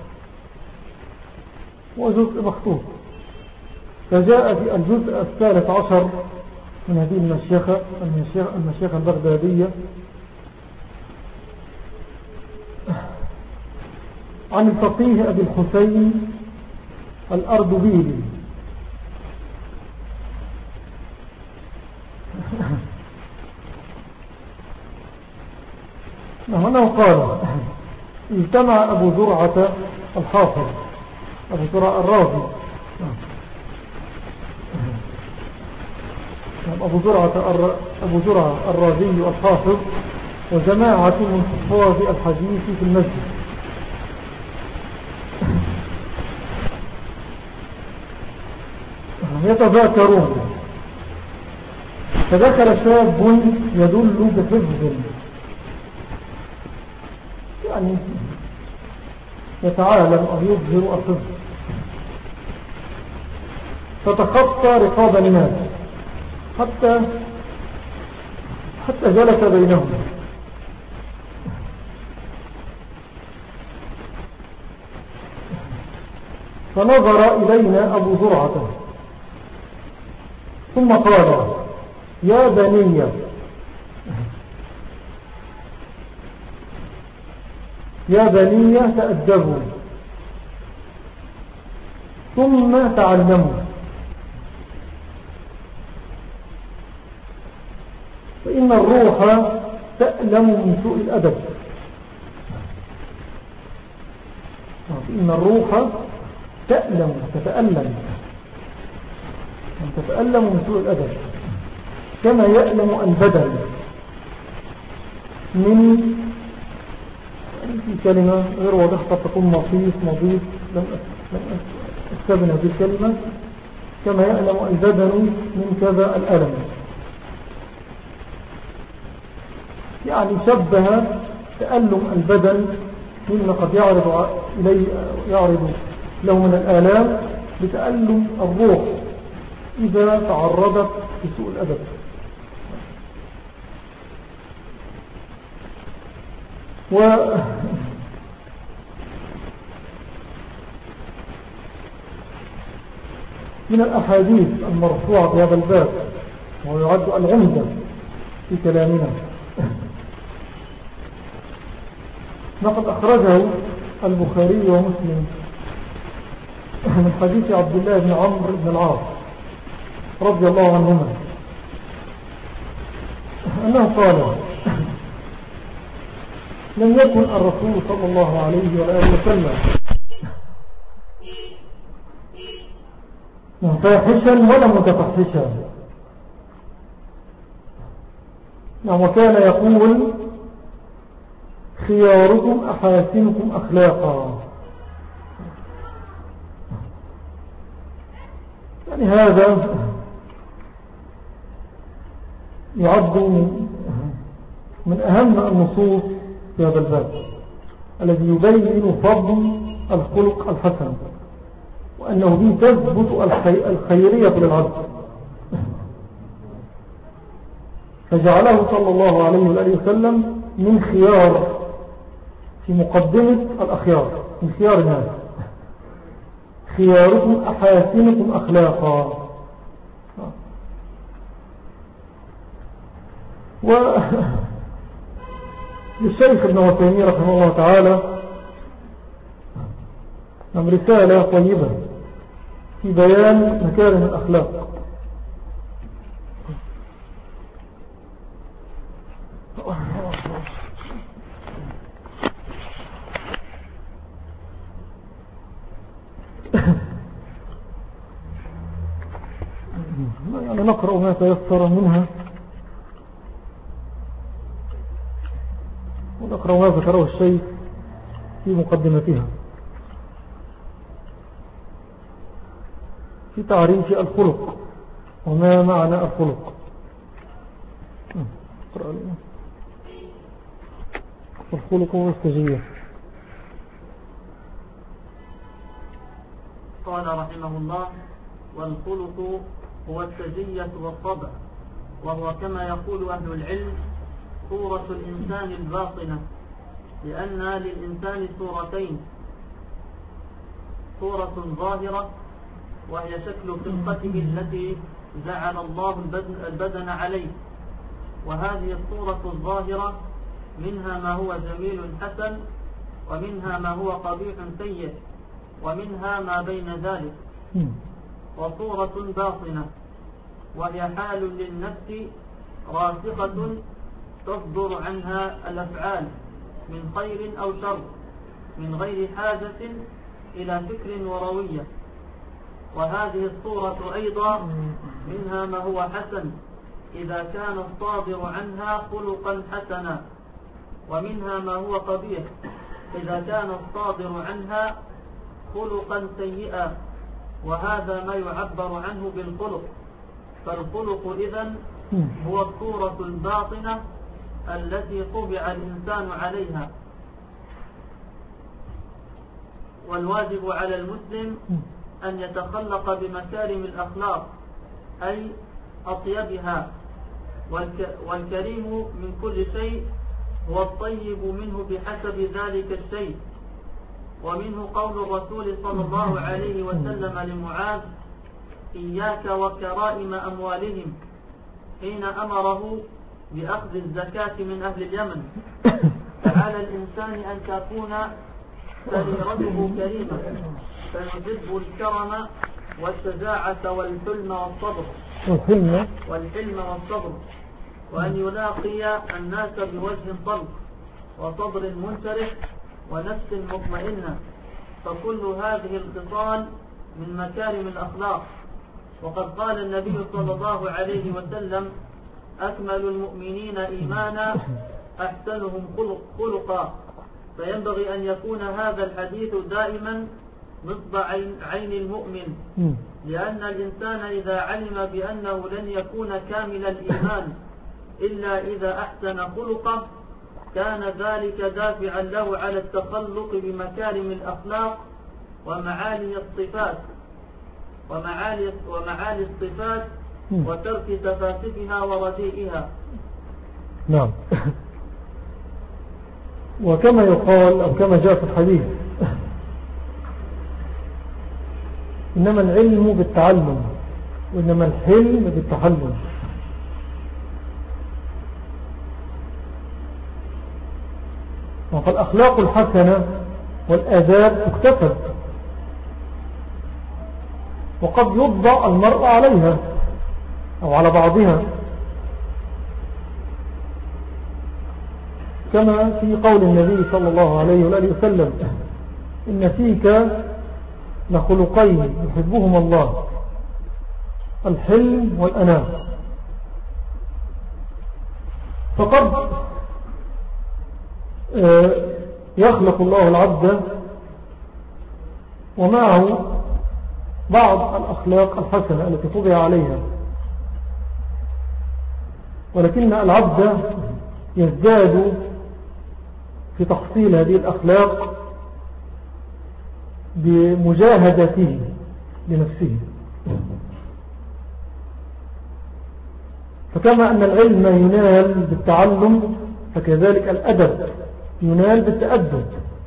وجزء مخطوط، فجاء في الجزء 13 من هذه المشيخة البغدادية عن الفقيه أبي الحسين الأردبيلي هنا قال: اجتمع أبو زرعة الحافظ أبو زرعة الرازي أبو زرعة الرازي الحافظ وجماعة من حفاظ الحديث في المسجد، يتذاكرون، فدخل شاب يدل بحفظ، يعني يتعالم أو يظهر الحفظ، فتخطى رقاب الناس حتى حتى جلس بينهم فنظر إلينا أبو زرعة ثم قال يا بني تأدبوا ثم تعلموا فإن الروح تألم من سوء الأدب. فإن الروح تتألم من سوء الأدب كما يألم البدن من في كلمة غير واضحة قد تكون مضيف لم أستبنى هذه الكلمة كما يألم البدن من كذا الألم، يعني شبه تألم البدن مما قد يعرض له من الآلام بتألم الروح إذا تعرضت لسوء الأدب. من الأحاديث المرفوعة في هذا الباب ويعد العمدة في كلامنا لقد أخرجه البخاري ومسلم من حديث عبد الله بن عمرو بن العاص رضي الله عنهما أنه قال لم يكن الرسول صلى الله عليه وآله وسلم فاحشا ولا متفحشا، وكان يقول خياركم أحاسنكم أخلاقا. يعني هذا يعد من أهم النصوص في هذا الباب الذي يبين فضل الخلق الحسن وأنه به تثبت الخيرية للعبد، فجعله صلى الله عليه وآله وسلم من خيار في مقدمة الأخيار، من خيار الناس. خياركم أحاسنكم أخلاقا. للشيخ ابن عثيمين رحمه الله تعالى رسالة طيبة في بيان مكارم الأخلاق. يعني نقرأ ما تيسر منها ونقرأ ما ذكره الشيخ في مقدمتها في تعريف الخلق وما معنى الخلق. الخلق والسجية. قال رحمه الله والخلق هو السجية والطبع، وهو كما يقول أهل العلم صورة الإنسان الباطنة، لأن للإنسان صورتين، صورة ظاهرة وهي شكل خلقته التي جعل الله البدن عليه، وهذه الصورة الظاهرة منها ما هو جميل حسن ومنها ما هو قبيح سيء ومنها ما بين ذلك. وصورة باطنة وهي حال للنفس راسخة تصدر عنها الأفعال من خير أو شر من غير حاجة إلى فكر وروية. وهذه الصورة أيضا منها ما هو حسن إذا كان الصادر عنها خلقا حسنا، ومنها ما هو قبيح إذا كان الصادر عنها خلقا سيئا، وهذا ما يعبر عنه بالخلق. فالخلق إذن هو الصورة الباطنة التي طبع الإنسان عليها. والواجب على المسلم أن يتخلق بمكارم الأخلاق أي أطيبها، والكريم من كل شيء هو الطيب منه بحسب ذلك الشيء. ومنه قول الرسول صلى الله عليه وسلم لمعاذ: إياك وكرائم أموالهم، حين أمره بأخذ الزكاة من أهل اليمن. فعلى الإنسان أن تكون سريرته كريمة، فيحب الكرم والشجاعة والحلم والصبر، وأن يلاقي الناس بوجه طلق وصبر منشرح ونفس مطمئنة. فكل هذه الخصال من مكارم الأخلاق. وقد قال النبي صلى الله عليه وسلم: أكمل المؤمنين إيمانا أحسنهم خلقا. فينبغي أن يكون هذا الحديث دائما نصب عين المؤمن، لأن الإنسان إذا علم بأنه لن يكون كامل الإيمان إلا إذا أحسن خلقه كان ذلك دافعا له على التخلق بمكارم الأخلاق ومعالي الصفات وترك تفاسدها ورديئها. نعم. وكما يقال أو كما جاء في الحديث: إنما العلم بالتعلم وإنما الحلم بالتحلم. فالأخلاق الحسنة والآداب تكتسب، وقد يضع المرء عليها أو على بعضها، كما في قول النبي صلى الله عليه وآله وسلم: إن فيك لخلقين يحبهما الله، الحلم والأنام. فقد يخلق الله العبد ومعه بعض الأخلاق الحسنة التي طبع عليها، ولكن العبد يزداد في تحصيل هذه الأخلاق بمجاهدته لنفسه. فكما أن العلم ينال بالتعلم فكذلك الأدب ينال بالتأدب،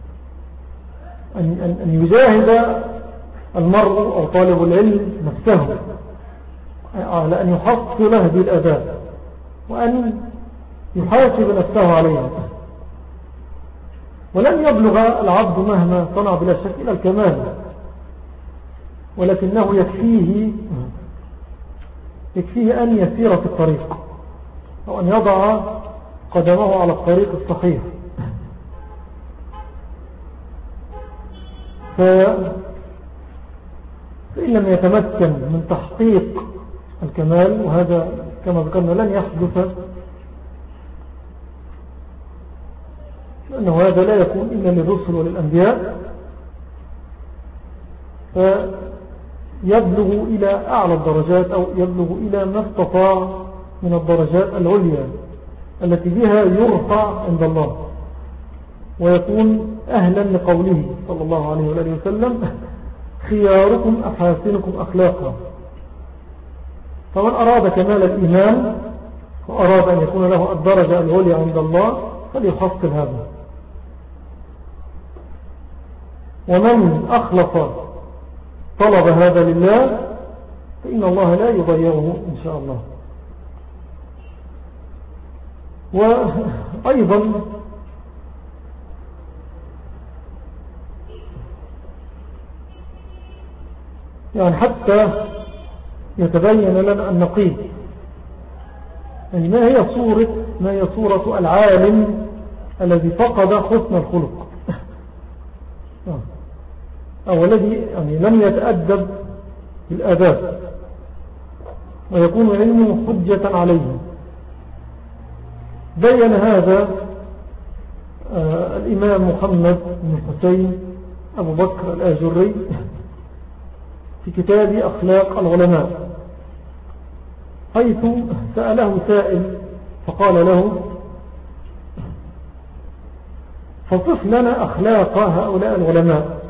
أن يجاهد المرء أو طالب العلم نفسه على أن يحصل هذه الآداب وأن يحاسب نفسه عليها. ولن يبلغ العبد مهما صنع بلا شك إلى الكمال، ولكنه يكفيه أن يسير في الطريق أو أن يضع قدمه على الطريق الصحيح. فإن لم يتمكن من تحقيق الكمال، وهذا كما ذكرنا لن يحدث، لأنه هذا لا يكون إلا للرسل وللأنبياء، فيبلغ إلى أعلى الدرجات أو يبلغ إلى ما استطاع من الدرجات العليا التي بها يرفع عند الله ويكون أهلا لقوله صلى الله عليه وآله وسلم: خياركم أحاسنكم أخلاقا. فمن أراد كمال الإيمان وأراد أن يكون له الدرجة العليا عند الله فليحصل هذا. ومن أخلص طلب هذا لله فإن الله لا يضيعه إن شاء الله. وأيضا يعني حتى يتبين لنا النقيض، يعني ما هي صورة العالم الذي فقد حسن الخلق أو الذي يعني لم يتأدب بالآداب ويكون علمه حجة عليه. بين هذا الإمام محمد بن حسين أبو بكر الآجري في كتاب أخلاق العلماء، حيث سأله سائل فقال له: فصف لنا أخلاق هؤلاء العلماء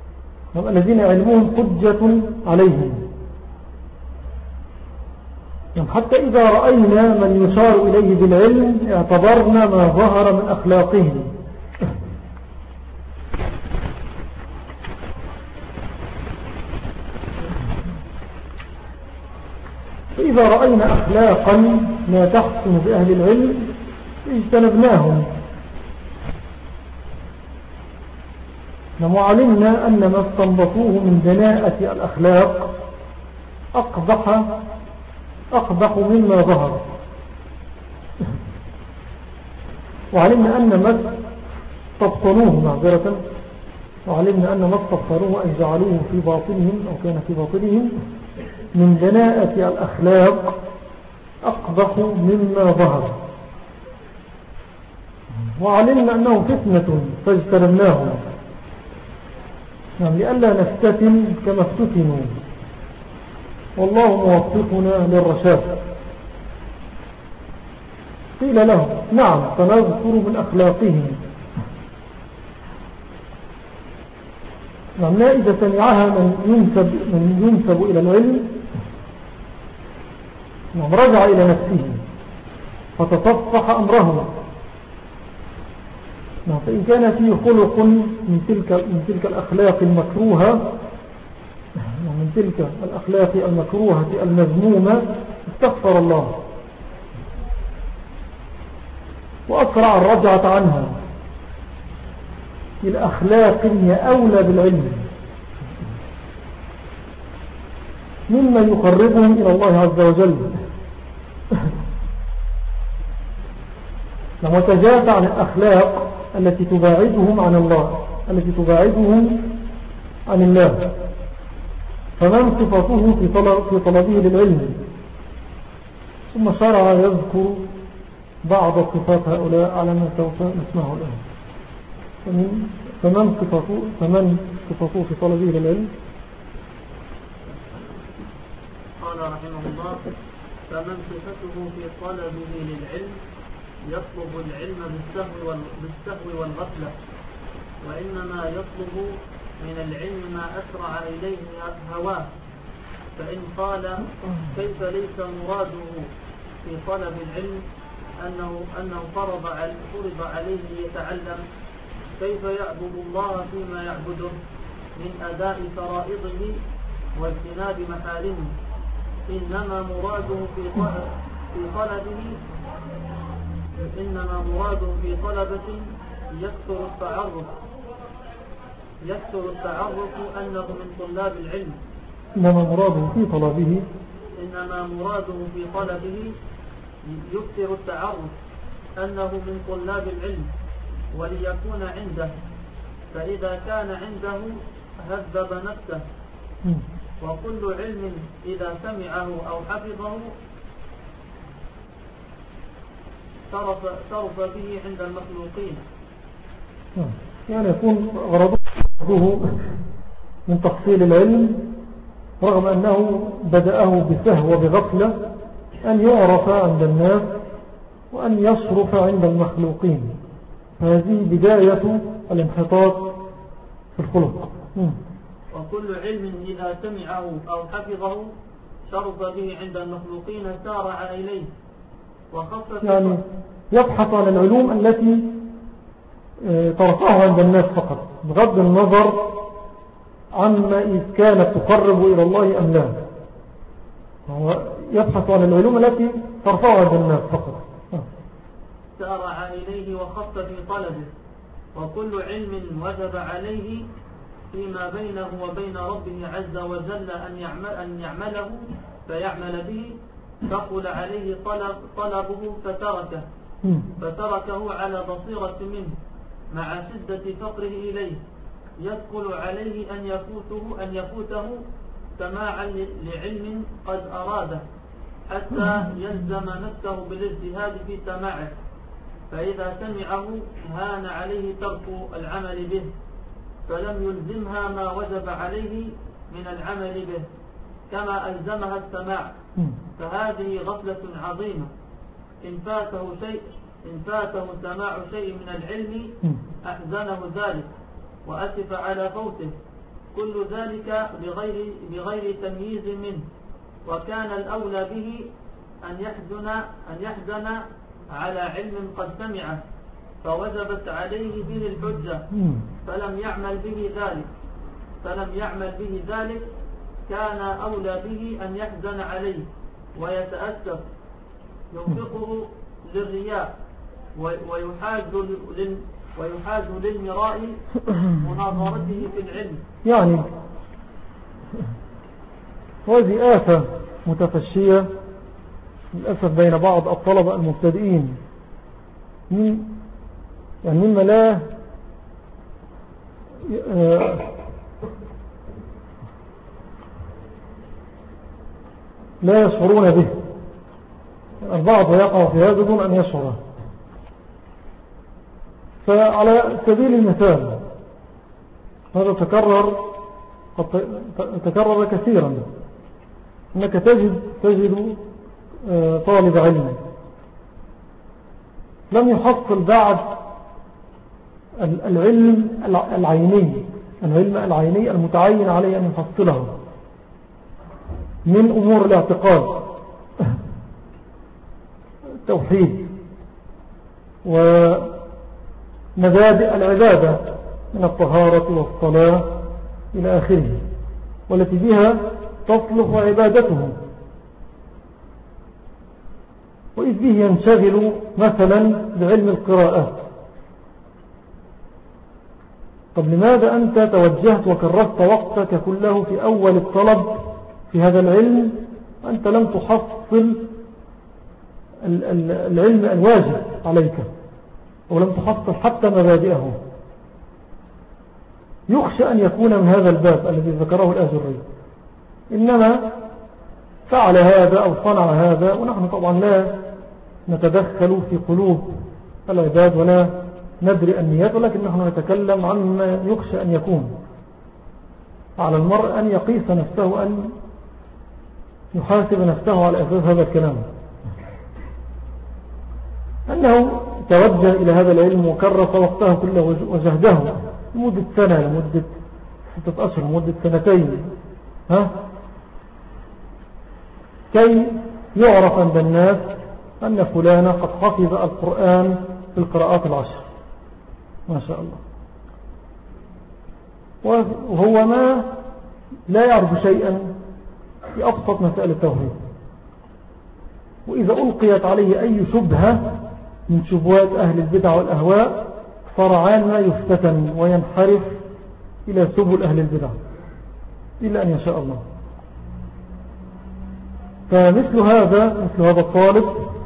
الذين علمهم حجة عليهم. حتى إذا رأينا من يشار إليه بالعلم اعتبرنا ما ظهر من أخلاقه. فإذا رأينا أخلاقا لا تحسن بأهل العلم اجتنبناهم. وعلمنا أن ما استنبطوه من دناءة الأخلاق أقبح مما ظهر. وعلمنا أن ما استبطنوه معذرة وعلمنا أن ما استبطنوه أي جعلوه في باطنهم أو كان في باطنهم من دناءة الأخلاق أقبح مما ظهر. وعلمنا أنه فتنة فاجتنبناهم لئلا نفتتن كما افتتنوا، والله موفقنا للرشاد. قيل له نعم فنذكر من أخلاقهم. لا إذا سمعها من ينسب إلى العلم رجع إلى نفسه فتصفح أمره. فإن كان فيه خلق من تلك الأخلاق المكروهة من تلك الأخلاق المكروهة المذمومة استغفر الله وأسرع الرجعة عنها إلى أخلاق هي أولى بالعلم مما يقربهم إلى الله عز وجل. وتجافى عن الأخلاق التي تباعدهم عن الله التي تباعدهم عن الله. فمن صفته في طلبه للعلم. ثم شرع يذكر بعض صفات هؤلاء على ما سوف نسمعه الآن. فمن صفته في طلبه للعلم. قال رحمه الله فمن صفته في طلبه للعلم يطلب العلم بالسهو والغفلة، وإنما يطلب من العلم ما أسرع إليه هواه. فإن قال كيف ليس مراده في طلب العلم أنه فرض عليه يتعلم، كيف يعبد الله فيما يعبده من أداء فرائضه واجتناب محارمه، إنما مراده في طلبة يكثر التعرف أنه من طلاب العلم. إنما مراده في طلبه يكثر التعرف أنه من طلاب العلم وليكون عنده، فإذا كان عنده هذب نفسه. وكل علم إذا سمعه أو حفظه صرف به عند المخلوقين. يعني يكون غرضه من تحصيل العلم رغم أنه بدأه بسهو وبغفلة أن يعرف عند الناس وأن يصرف عند المخلوقين. هذه بداية الانحطاط في الخلق. وكل علم إذا سمعه أو حفظه شرف به عند المخلوقين سارع إليه وخفف، يعني يبحث عن العلوم التي ترفعه عند الناس فقط بغض النظر عما إذ كانت تقرب إلى الله أم لا. هو يبحث عن العلوم التي ترفعه عند الناس فقط. سارع إليه وخف في طلبه. وكل علم وجب عليه فيما بينه وبين ربه عز وجل أن يعمله فيعمل به، ثقل عليه طلبه فتركه على بصيرة منه مع شدة فقره إليه. يثقل عليه أن يفوته سماعا لعلم قد أراده حتى يلزم نفسه بالاجتهاد في سماعه، فإذا سمعه هان عليه ترك العمل به فلم يلزمها ما وجب عليه من العمل به كما ألزمها السماع. فهذه غفلة عظيمة. إن فاته سماع شيء من العلم أحزنه ذلك وأسف على فوته، كل ذلك بغير تمييز منه. وكان الأولى به أن يحزن على علم قد سمعه فوجبت عليه به الحجة فلم يعمل به ذلك كان أولى به أن يحزن عليه ويتأسف يوفقه للرياء ويحاز للمراء مناظرته في العلم. يعني هذه آفة متفشية للأسف بين بعض الطلبة المبتدئين يعني مما لا يشعرون به. البعض يقع في هذا دون أن يشعر. فعلى سبيل المثال هذا تكرر كثيرا أنك تجد طالب علم لم يحصل بعد العلم العيني المتعين عليه أن يحصله من أمور الاعتقاد التوحيد ومبادئ العبادة من الطهارة والصلاة إلى آخره والتي بها تصلح عبادته وإذ به ينشغل مثلا بعلم القراءات. طب لماذا أنت توجهت وكرست وقتك كله في أول الطلب في هذا العلم أنت لم تحصل العلم الواجب عليك ولم تحصل حتى مبادئه؟ يخشى أن يكون من هذا الباب الذي ذكره الآجري إنما فعل هذا أو صنع هذا ونحن طبعا لا نتدخل في قلوب العباد ولا ندري النيات ولكن نحن نتكلم عما يخشى أن يكون. على المرء أن يقيس نفسه أن يحاسب نفسه على أساس هذا الكلام أنه توجه إلى هذا العلم وكرس وقته كله وجهده لمدة سنة لمدة 6 أشهر لمدة 2 كي يعرف عند الناس أن فلان قد حفظ القرآن في القراءات 10 ما شاء الله وهو ما لا يعرف شيئا في أبسط مسائل التوحيد. وإذا ألقيت عليه أي شبهة من شبهات أهل البدع والأهواء فرعان ما يفتتن وينحرف إلى سبل أهل البدع إلا أن يشاء الله. فمثل هذا الطالب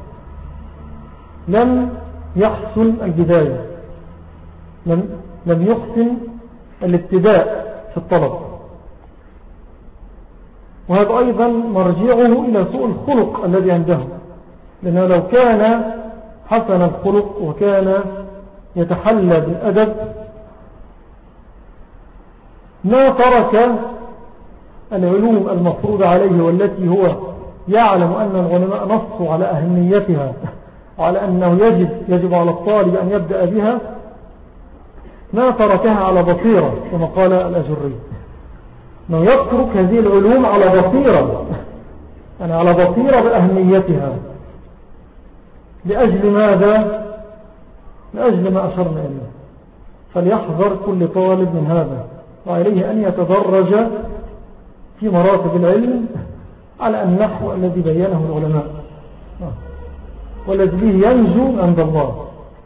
لم يحسن البداية لم يحسن الابتداء في الطلب وهذا أيضا مرجعه إلى سوء الخلق الذي عنده لأنه لو كان حسن الخلق وكان يتحلى بالأدب ما ترك العلوم المفروضة عليه والتي هو يعلم أن العلماء نصوا على أهميتها وعلى أنه يجب على الطالب أن يبدأ بها ما تركها على بصيرة كما قال الأجري أنه يترك هذه العلوم على بصيرة يعني على بصيرة بأهميتها لأجل ماذا؟ لأجل ما أشرنا إليه. فليحذر كل طالب من هذا وعليه أن يتدرج في مراتب العلم على النحو الذي بينه العلماء والذي به ينجو عند الله.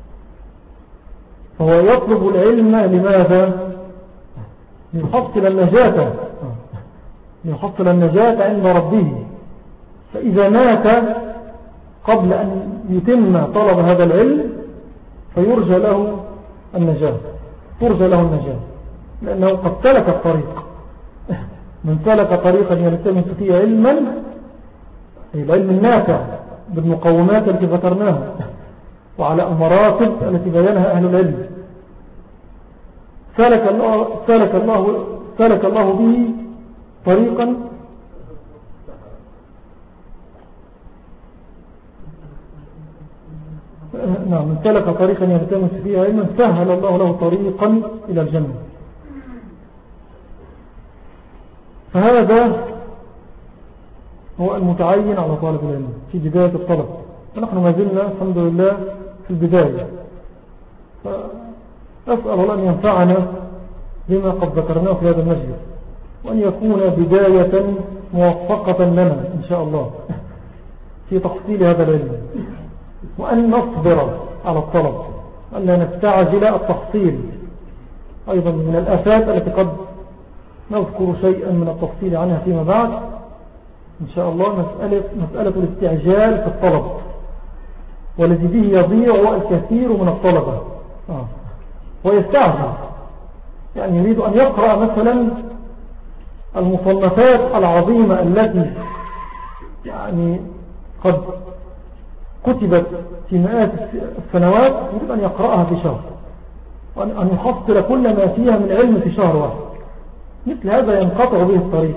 فهو يطلب العلم لماذا؟ ليحصل النجاة عند ربه. فإذا مات قبل أن يتم طلب هذا العلم فيرجى له النجاة لأنه قد سلك الطريق. من سلك طريقا يلتمس فيه علما العلم النافع بالمقومات التي ذكرناها وعلى المراتب التي بينها أهل العلم سلك الله به طريقا من سلك طريقا يلتمس فيه علما سهل الله له طريقا إلى الجنة. فهذا هو المتعين على طالب العلم في بداية الطلب. ونحن ما زلنا الحمد لله في البداية، فأسأل الله أن ينفعنا بما قد ذكرناه في هذا المجلس، وأن يكون بداية موفقة لنا إن شاء الله في تحصيل هذا العلم، وأن نصبر على الطلب، أن لا نستعجل التحصيل. أيضا من الآفات التي قد نذكر شيئا من التفصيل عنها فيما بعد إن شاء الله، مسألة الاستعجال في الطلب، والذي به يضيع الكثير من الطلبة ويستعجل، يعني يريد أن يقرأ مثلا المصنفات العظيمة التي يعني قد كتبت في مئات السنوات، يريد أن يقرأها في شهر، وأن يحصل كل ما فيها من علم في شهر واحد. مثل هذا ينقطع به الطريق.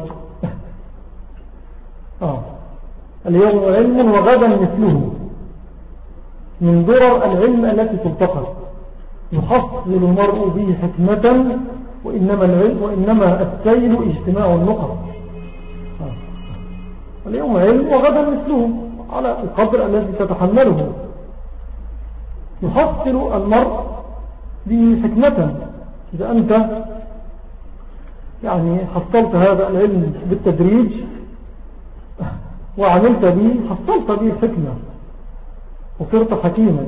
اليوم علم وغدا مثله من درر العلم التي تلتقط، يحصل المرء به حكمة، وإنما السيل اجتماع النقط. اليوم علم وغدا مثله على القدر الذي تتحمله. يحصل المرء به حكمة إذا أنت يعني حصلت هذا العلم بالتدريج وعملت به، حصلت به حكمة وصرت حكيما.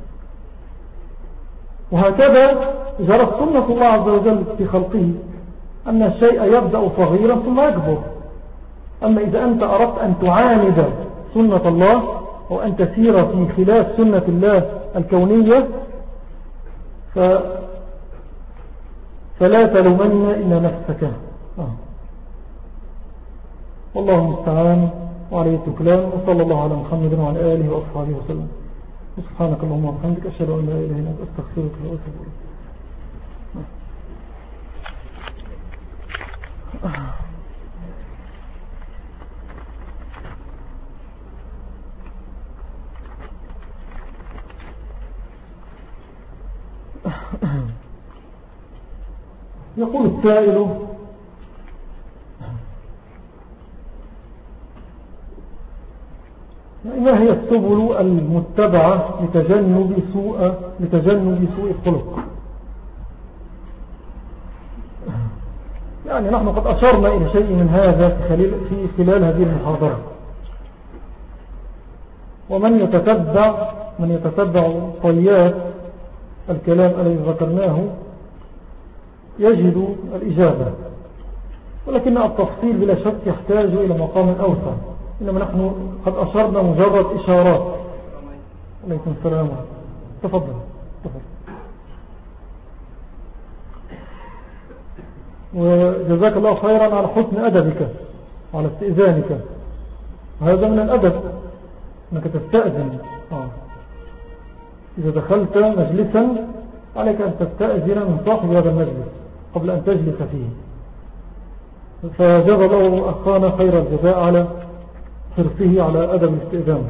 وهكذا جرت سنة الله عز وجل في خلقه، أن الشيء يبدأ صغيرا ثم يكبر. أما إذا أنت أردت أن تعاند سنة الله وأن تسير في خلاف سنة الله الكونية فلا تلومن إلا نفسك. والله المستعان وعليه التكلان، وصلى الله على محمد وعلى آله وأصحابه وسلم. سبحانك اللهم وبحمدك، أشهد أن لا إله إلا أنت، أستغفرك وأتوب إليك. يقول السائل: ما هي السبل المتبعة لتجنب سوء الخلق؟ يعني نحن قد أشرنا إلى شيء من هذا في خلال هذه المحاضرة. ومن يتتبع طيات الكلام الذي ذكرناه يجد الإجابة، ولكن التفصيل بلا شك يحتاج إلى مقام أوسع، إنما نحن قد أشرنا مجرد إشارات. عليكم السلام. تفضل. وجزاك الله خيرا على حسن أدبك وعلى استئذانك، وهذا من الأدب أنك تستأذن. إذا دخلت مجلسا عليك أن تستأذن من صاحب هذا المجلس قبل أن تجلس فيه. فجزا الله أخانا خير الجزاء على حرصه على أدب الاستئذان.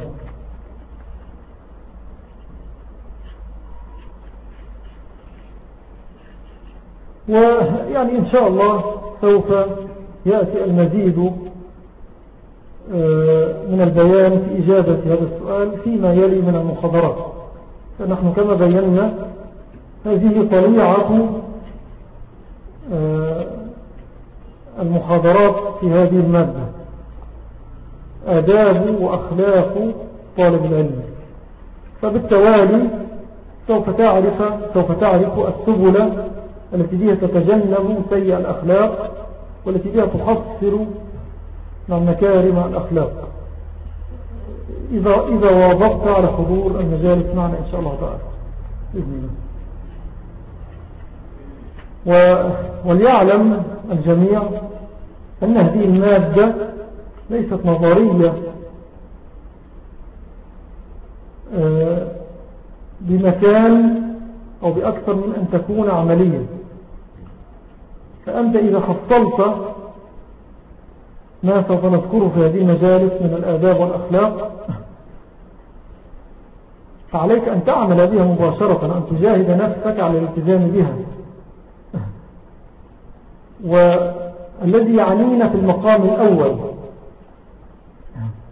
ويعني إن شاء الله سوف يأتي المزيد من البيان في إجابة هذا السؤال فيما يلي من المحاضرات. فنحن كما بينا هذه طليعة المحاضرات في هذه المادة، آداب وأخلاق طالب العلم. فبالتوالي سوف تعرف السبل التي بها تتجنب سيء الأخلاق، والتي بها تحصل مع مكارم الأخلاق إذا واظبت على حضور المجالس معنا إن شاء الله تعالى بإذن الله. وليعلم الجميع أن هذه المادة ليست نظرية بمكان أو بأكثر من أن تكون عملية. فأنت إذا حصلت ما سوف نذكره في هذه المجالس من الآداب والأخلاق فعليك أن تعمل بها مباشرة، أن تجاهد نفسك على الالتزام بها. والذي يعنينا في المقام الأول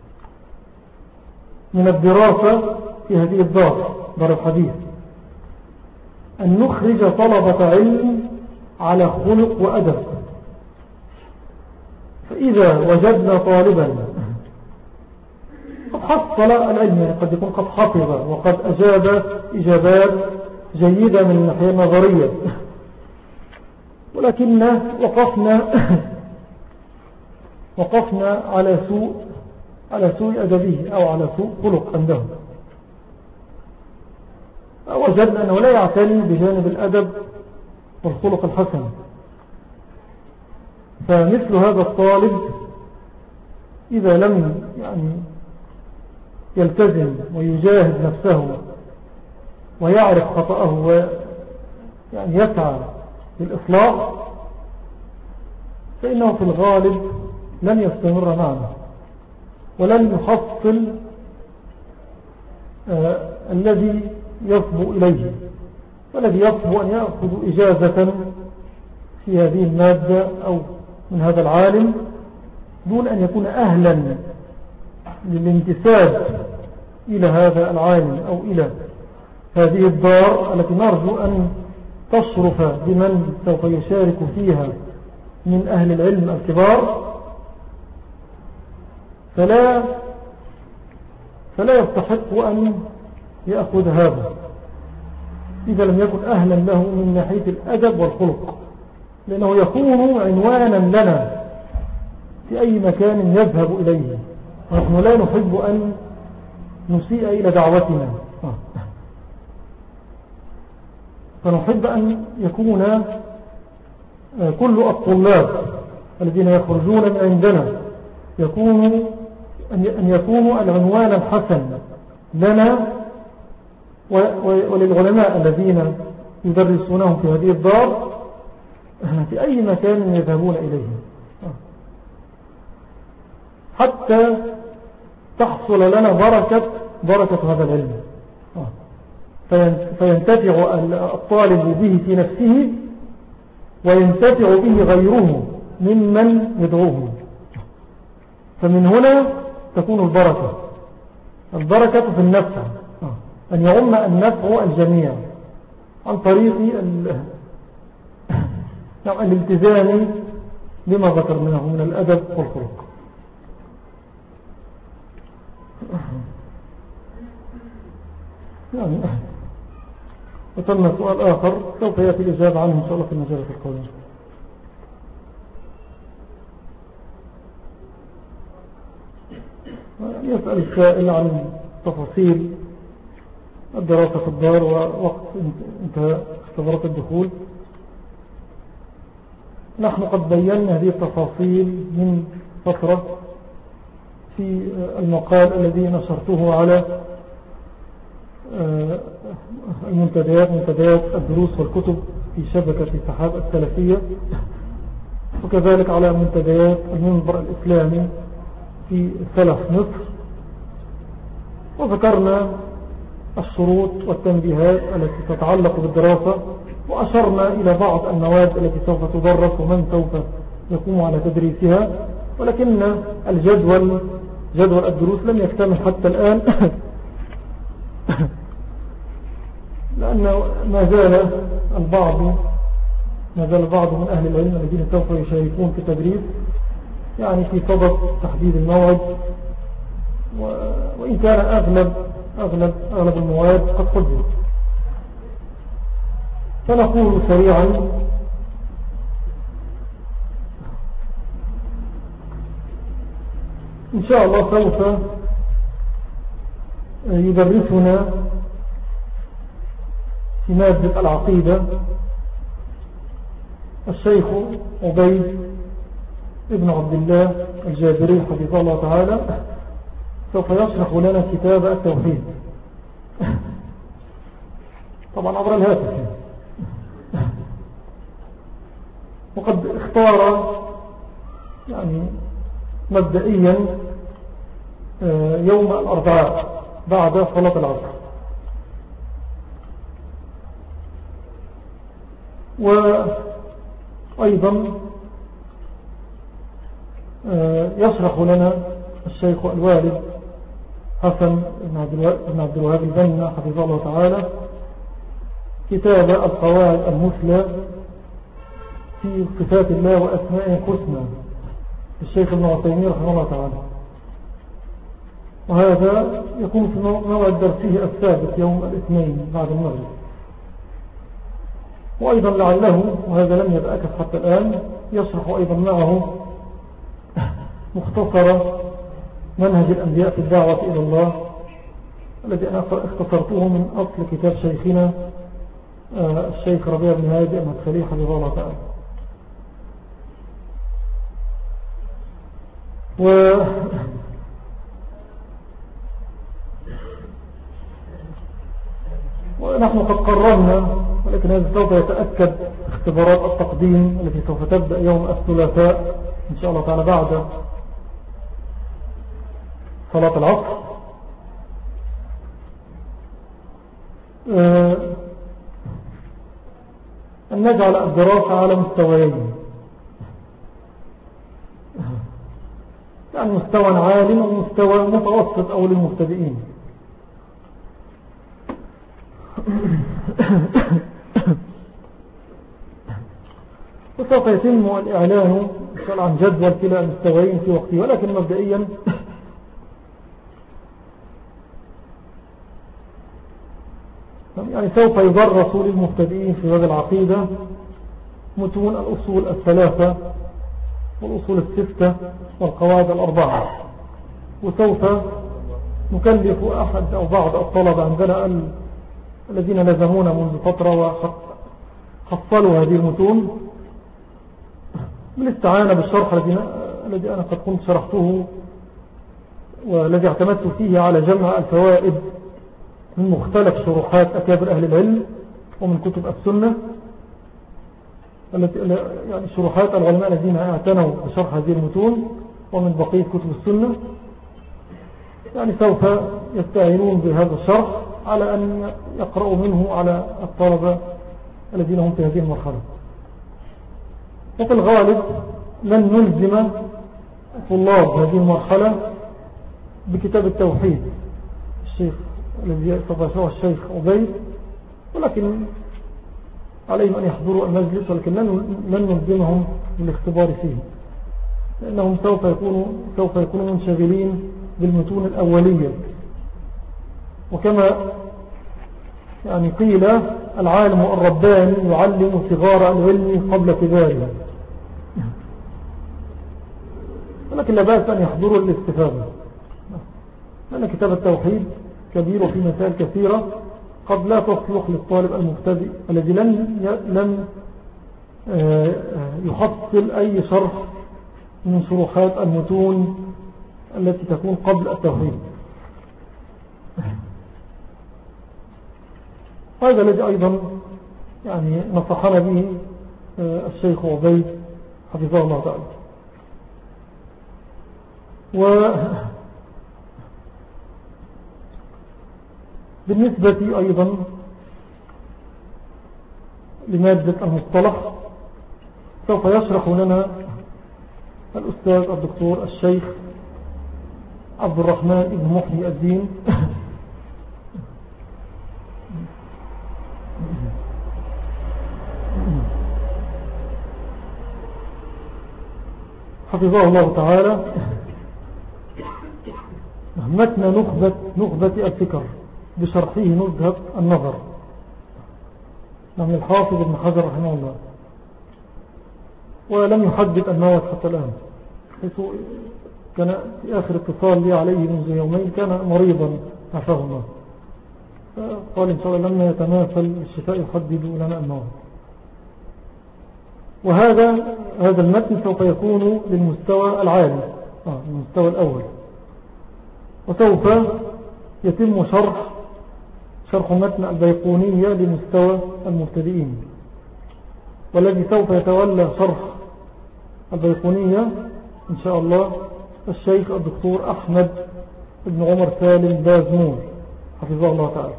من الدراسة في هذه الدار الحديث أن نخرج طلبة علم على خلق وأدب. فإذا وجدنا طالبا قد حصل العلم، يعني قد يكون قد حفظ وقد أجاب إجابات جيدة من الناحية النظرية، ولكن وقفنا على سوء أدبه أو على سوء خلق عنده، وجدنا أنه لا يعتني بجانب الأدب والخلق الحسن. فمثل هذا الطالب إذا لم يلتزم ويجاهد نفسه ويعرف خطأه ويسعى للإصلاح، فإنه في الغالب لن يستمر معنا ولن يحصل الذي يصبو إليه، والذي يصبو أن يأخذ إجازة في هذه المادة أو من هذا العالم دون أن يكون أهلا للانتساب إلى هذا العالم أو إلى هذه الدار التي نرجو أن تشرف بمن سوف يشارك فيها من أهل العلم الكبار. فلا يستحق أن يأخذ هذا إذا لم يكن أهلا له من ناحية الأدب والخلق، لأنه يكون عنوانا لنا في أي مكان يذهب إليه، ونحن لا نحب أن نسيء إلى دعوتنا، فنحب أن يكون كل الطلاب الذين يخرجون من عندنا أن يكونوا العنوان الحسن لنا وللعلماء الذين يدرسونهم في هذه الدار في أي مكان يذهبون إليه، حتى تحصل لنا بركة هذا العلم، فينتفع الطالب به في نفسه وينتفع به غيره ممن يدعوه. فمن هنا تكون البركة في النفع، أن يعم النفع الجميع عن طريق الالتزام بما ذكرناه من الأدب والخلق. وتم سؤال آخر سوف يأتي الإجابة عنه إن شاء الله في المجالة القادمة. يسأل السائل عن تفاصيل الدراسة في الدار ووقت انتهاء اختبارات الدخول. نحن قد بينا هذه التفاصيل من فترة في المقال الذي نشرته على منتديات الدروس والكتب في شبكة سحاب السلفية، وكذلك على منتديات المنبر الإسلامي في سلف مصر، وذكرنا الشروط والتنبيهات التي تتعلق بالدراسة، وأشرنا إلى بعض المواد التي سوف تدرس ومن سوف يقوم على تدريسها، ولكن جدول الدروس لم يكتمل حتى الآن لأن ما زال البعض من أهل العلم الذين سوف يشاركون في التدريس يعني في صدد تحديد الموعد، وإن كان أغلب المواد قد حددت. فنقول سريعا إن شاء الله سوف يدرسنا في مادة العقيدة الشيخ عبيد ابن عبد الله الجابري حفظه الله تعالى، سوف يشرح لنا كتاب التوحيد طبعا عبر الهاتف، وقد اختار يعني مبدئيا يوم الأربعاء بعد صلاة العصر، وأيضا يشرح لنا الشيخ الوالد حسن بن عبد الوهاب البنا حفظه الله تعالى كتاب القواعد المثلى في صفات الله وأسمائه الحسنى الشيخ ابن عثيمين رحمه الله تعالى. وهذا يكون في موعد درسه الثابت يوم الاثنين بعد المغرب. وأيضا لعله وهذا لم يتأكد حتى الآن يشرح أيضا معه مختصرة منهج الأنبياء في الدعوة إلى الله الذي أنا اختصرته من أصل كتاب شيخنا الشيخ ربيع بن هادي المدخلي حفظه الله تعالى. ونحن قد قررنا، ولكن هذا سوف يتأكد اختبارات التقديم التي سوف تبدأ يوم الثلاثاء إن شاء الله تعالى بعد صلاة العصر. أن نجعل الدراسة على مستويين، يعني مستوى عالي ومستوى متوسط أو للمبتدئين. وسوف يتم الإعلان عن جدول كلا المستويين في وقته، ولكن مبدئيا يعني سوف يدرس للمبتدئين في هذه العقيدة متون الأصول الثلاثة والأصول الستة والقواعد الأربعة. وسوف نكلف أحد أو بعض الطلبة عندنا الذين لزمونا منذ فترة وحصلوا هذه المتون بالاستعانة بالشرح الذي أنا قد كنت شرحته والذي اعتمدت فيه على جمع الفوائد من مختلف شروحات أكابر أهل العلم ومن كتب السنة، يعني شروحات العلماء الذين اعتنوا بشرح هذه المتون ومن بقية كتب السنة. يعني سوف يستعينون بهذا الشرح على أن يقرأوا منه على الطلبة الذين هم في هذه المرحلة. وفي الغالب لن نلزم طلاب هذه المرحلة بكتاب التوحيد الشيخ الذي سوف يشرحه الشيخ عبيد، ولكن عليهم أن يحضروا المجلس، ولكن لن نلزمهم بالاختبار فيه، لأنهم سوف يكونوا منشغلين بالمتون الأولية. وكما يعني قيل العالم الرباني يعلم صغار العلم قبل كباره، ولكن لا بأس أن يحضروا الاستفادة، لأن كتاب التوحيد كبير وفي مسائل كثيرة قد لا تصلح للطالب المبتدئ الذي لم يحصل أي شرح من شروحات المتون التي تكون قبل التوحيد. هذا الذي أيضا يعني نصحنا به الشيخ عبيد حفظه الله تعالى. بالنسبة أيضا لمادة المصطلح سوف يشرح لنا الأستاذ الدكتور الشيخ عبد الرحمن بن محي الدين حفظه الله تعالى متن نخبة الفكر بشرحه نزهة النظر من الحافظ ابن حجر رحمه الله. ولم يحدد الموت حتى الآن، حيث كان في آخر اتصال لي عليه منذ يومين كان مريضا عافاه الله، قال إن شاء الله لما يتماثل الشفاء يحدد لنا الموت. وهذا المتن سوف يكون للمستوى العالي، المستوى الأول، وسوف يتم شرح متن البيقونية لمستوى المبتدئين. والذي سوف يتولى شرح البيقونية إن شاء الله الشيخ الدكتور أحمد بن عمر سالم بازمور حفظه الله تعالى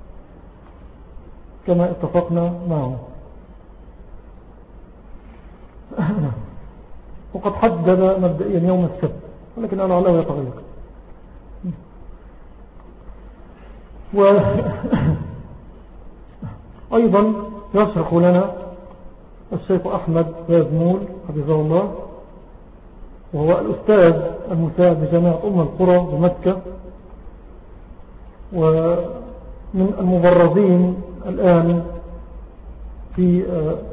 كما اتفقنا معه. وقد حدد مبدئيا يوم السبت، ولكن أنا عليه يتغير. وأيضا يشرح لنا الشيخ أحمد بازمول حفظه الله، وهو الأستاذ المساعد بجامعة القرى بمكة، ومن المبرزين الآن في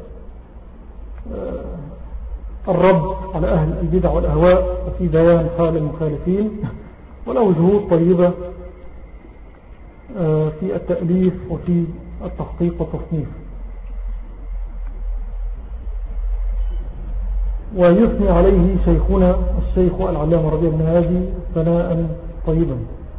الرد على أهل البدع والأهواء وفي بيان حال المخالفين، وله جهود طيبة في التأليف وفي التحقيق والتصنيف. ويثني عليه شيخنا الشيخ العلامة ربيع بن هادي ثناء طيبا،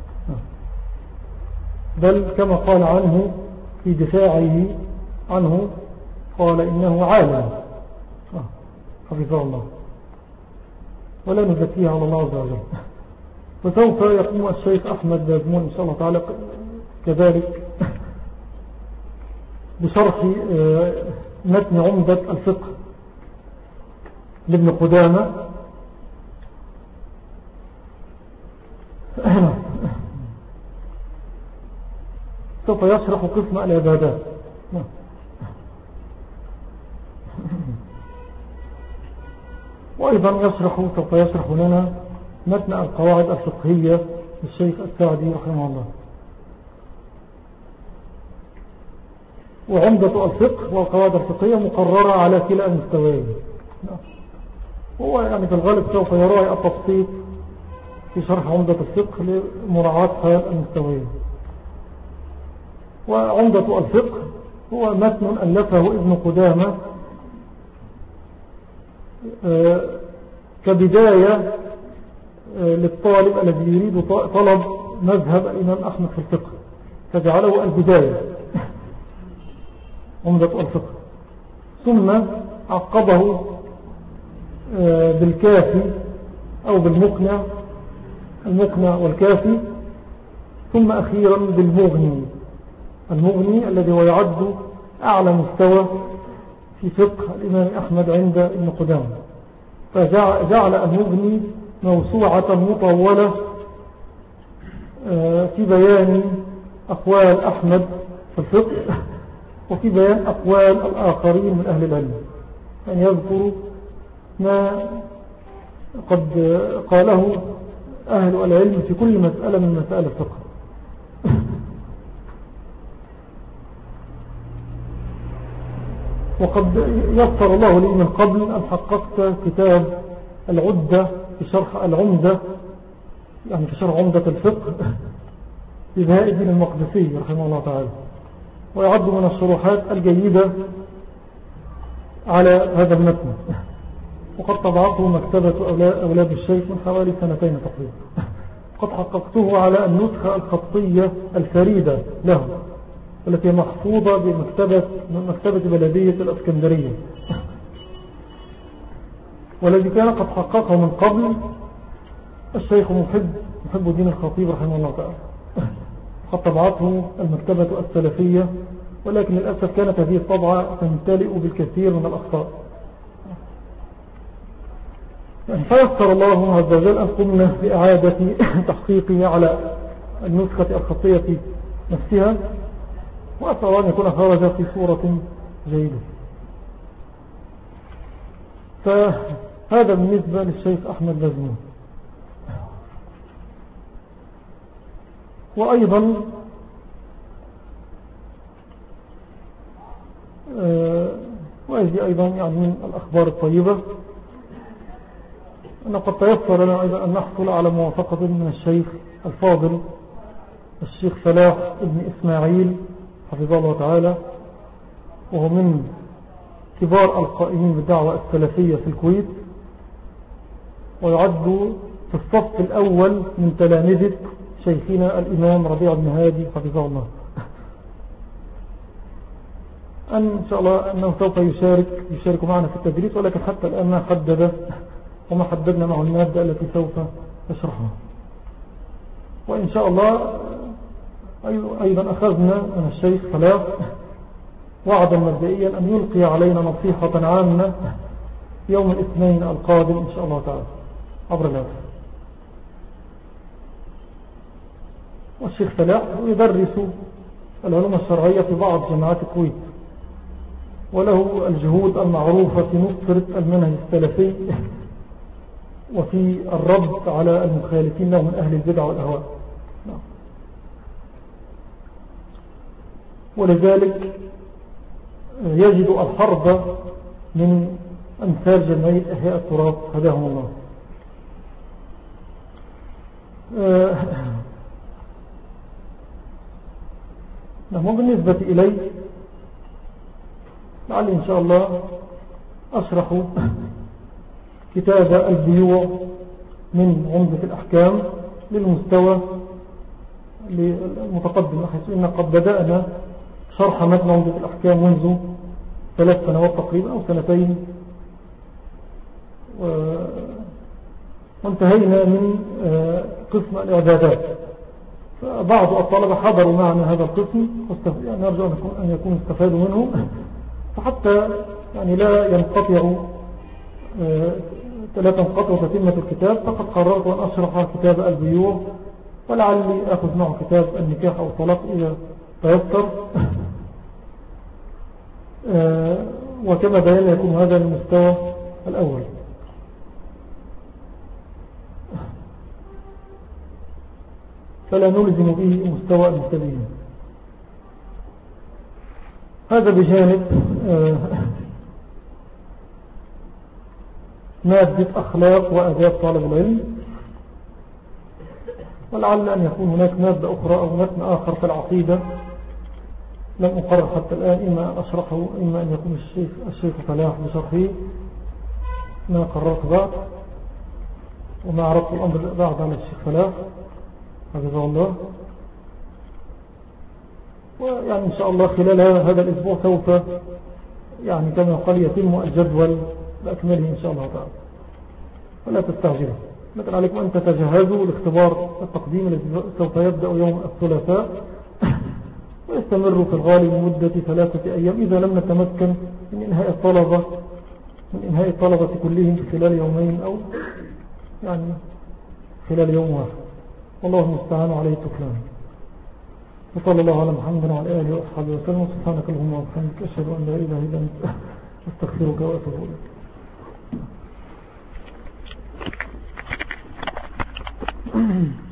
بل كما قال عنه في دفاعه عنه قال إنه عالم حفظه الله، ولا نزكيه على الله عز وجل. وسوف يقوم الشيخ أحمد بازمون إن شاء الله تعالى كذلك بشرح متن عمدة الفقه لابن قدامة، سوف يشرح قسم العبادات، وأيضا سوف يشرح لنا متن القواعد الفقهية للشيخ السعدي رحمه الله. وعمدة الفقه والقواعد الفقهية مقررة على كلا المستويين. هو يعني في الغالب سوف يراعي التبسيط في شرح عمدة الفقه لمراعاة حال المستويين. وعمدة الفقه هو متن ألفه ابن قدامة كبداية للطالب الذي يريد طلب مذهب الإمام أحمد في الفقه، فجعله البداية عمدة الفقه، ثم عقبه بالكافي أو بالمقنع، المقنع والكافي، ثم أخيرا بالمغني، المغني الذي هو يعد أعلى مستوى في فقه الإمام أحمد عند ابن قدامة. فجعل المغني موسوعة مطولة في بيان أقوال أحمد في الفقه وفي بيان أقوال الآخرين من أهل العلم، يعني يذكر ما قد قاله أهل العلم في كل مسألة من مسائل الفقه. وقد يسر الله لي من قبل أن حققت كتاب العدة في شرح العمدة، يعني في شرح عمدة الفقه لبهاء الدين المقدسي رحمه الله تعالى، ويعد من الشروحات الجيدة على هذا المتن، وقد طبعته مكتبة أولاد الشيخ من حوالي 2 سنين تقريبا. قد حققته على النسخة الخطية الفريدة له التي محفوظة بمكتبة بلدية الأسكندرية، والذي كان قد حققه من قبل الشيخ محب الدين الخطيب رحمه الله تعالى. قد طبعته المكتبة السلفية، ولكن للأسف كانت هذه الطبعة تمتلئ بالكثير من الأخطاء، فيسر الله عز وجل أن قمنا بإعادة تحقيقه على النسخة الخطية نفسها، وأسأل أن يكون خرج في صورة جيدة. فهذا بالنسبة للشيخ أحمد بازمون. وأيضا وهذه أيضا يعني من الأخبار الطيبة أنه قد تيسر لنا أيضا أن نحصل على موافقة من الشيخ الفاضل الشيخ فلاح ابن إسماعيل حفظه الله تعالى، وهو من كبار القائمين بالدعوة السلفية في الكويت، ويعد في الصف الأول من تلامذة شيخنا الإمام ربيع بن هادي حفظه الله، إن شاء الله أنه سوف يشارك معنا في التدريس، ولكن حتى الآن ما حدد وما حددنا معه المادة التي سوف نشرحها. وإن شاء الله أيضا أخذنا من الشيخ فلاح وعدا مبدئيا أن يلقي علينا نصيحة عامة يوم الاثنين القادم إن شاء الله تعالى عبر الهاتف. والشيخ فلاح يدرس العلوم الشرعية في بعض جامعات الكويت، وله الجهود المعروفة في نصرة المنهج السلفي وفي الرد على المخالفين له من أهل البدع والأهواء. ولذلك يجد الحرب من أمثال جمعية إحياء التراث هداهم الله. بالنسبة إلي لعلي إن شاء الله أشرح كتاب البيوع من عمدة الأحكام للمستوى المتقدم، حيث إن قد بدأنا شرح متن عمدة الأحكام منذ 3 سنوات تقريبا أو 2 وانتهينا من قسم الإعدادات. فبعض الطلبة حضروا معنا هذا القسم، يعني نرجو أن يكونوا استفادوا منه، فحتى يعني لا تنقطع تتمة الكتاب. فقد قررت أن أشرح كتاب البيوع، ولعلي أخذ معه كتاب النكاح أو الطلاق إذا تيسر. وكما بينا يكون هذا المستوى الأول. فلا نلزم به مستوى المبتدئين. هذا بجانب مادة أخلاق وأداب طالب العلم، ولعل أن يكون هناك مادة أخرى أو متن آخر في العقيدة لم أقرر حتى الآن، إما أشرحه إما أن يكون الشيخ فلاح بشرحه، ما قررت بعد وما عرضت الأمر بعد على الشيخ فلاح حفظه الله. ويعني إن شاء الله خلال هذا الأسبوع سوف يعني كما قال يتم الجدول بأكمله إن شاء الله تعالى، فلا تستعجلوا. لكن عليكم أن تتجهزوا لاختبار التقديم الذي سوف يبدأ يوم الثلاثاء ويستمر في الغالب لمدة 3 أيام إذا لم نتمكن من إنهاء الطلبة كلهم في خلال يومين أو يعني خلال يوم واحد، والله المستعان عليه التكلان. وصلى الله على محمد وعلى آله وأصحابه وسلم. سبحانك اللهم وبحمدك، أشهد أن لا إله إلا أنت، أستغفرك وأتوب إليك.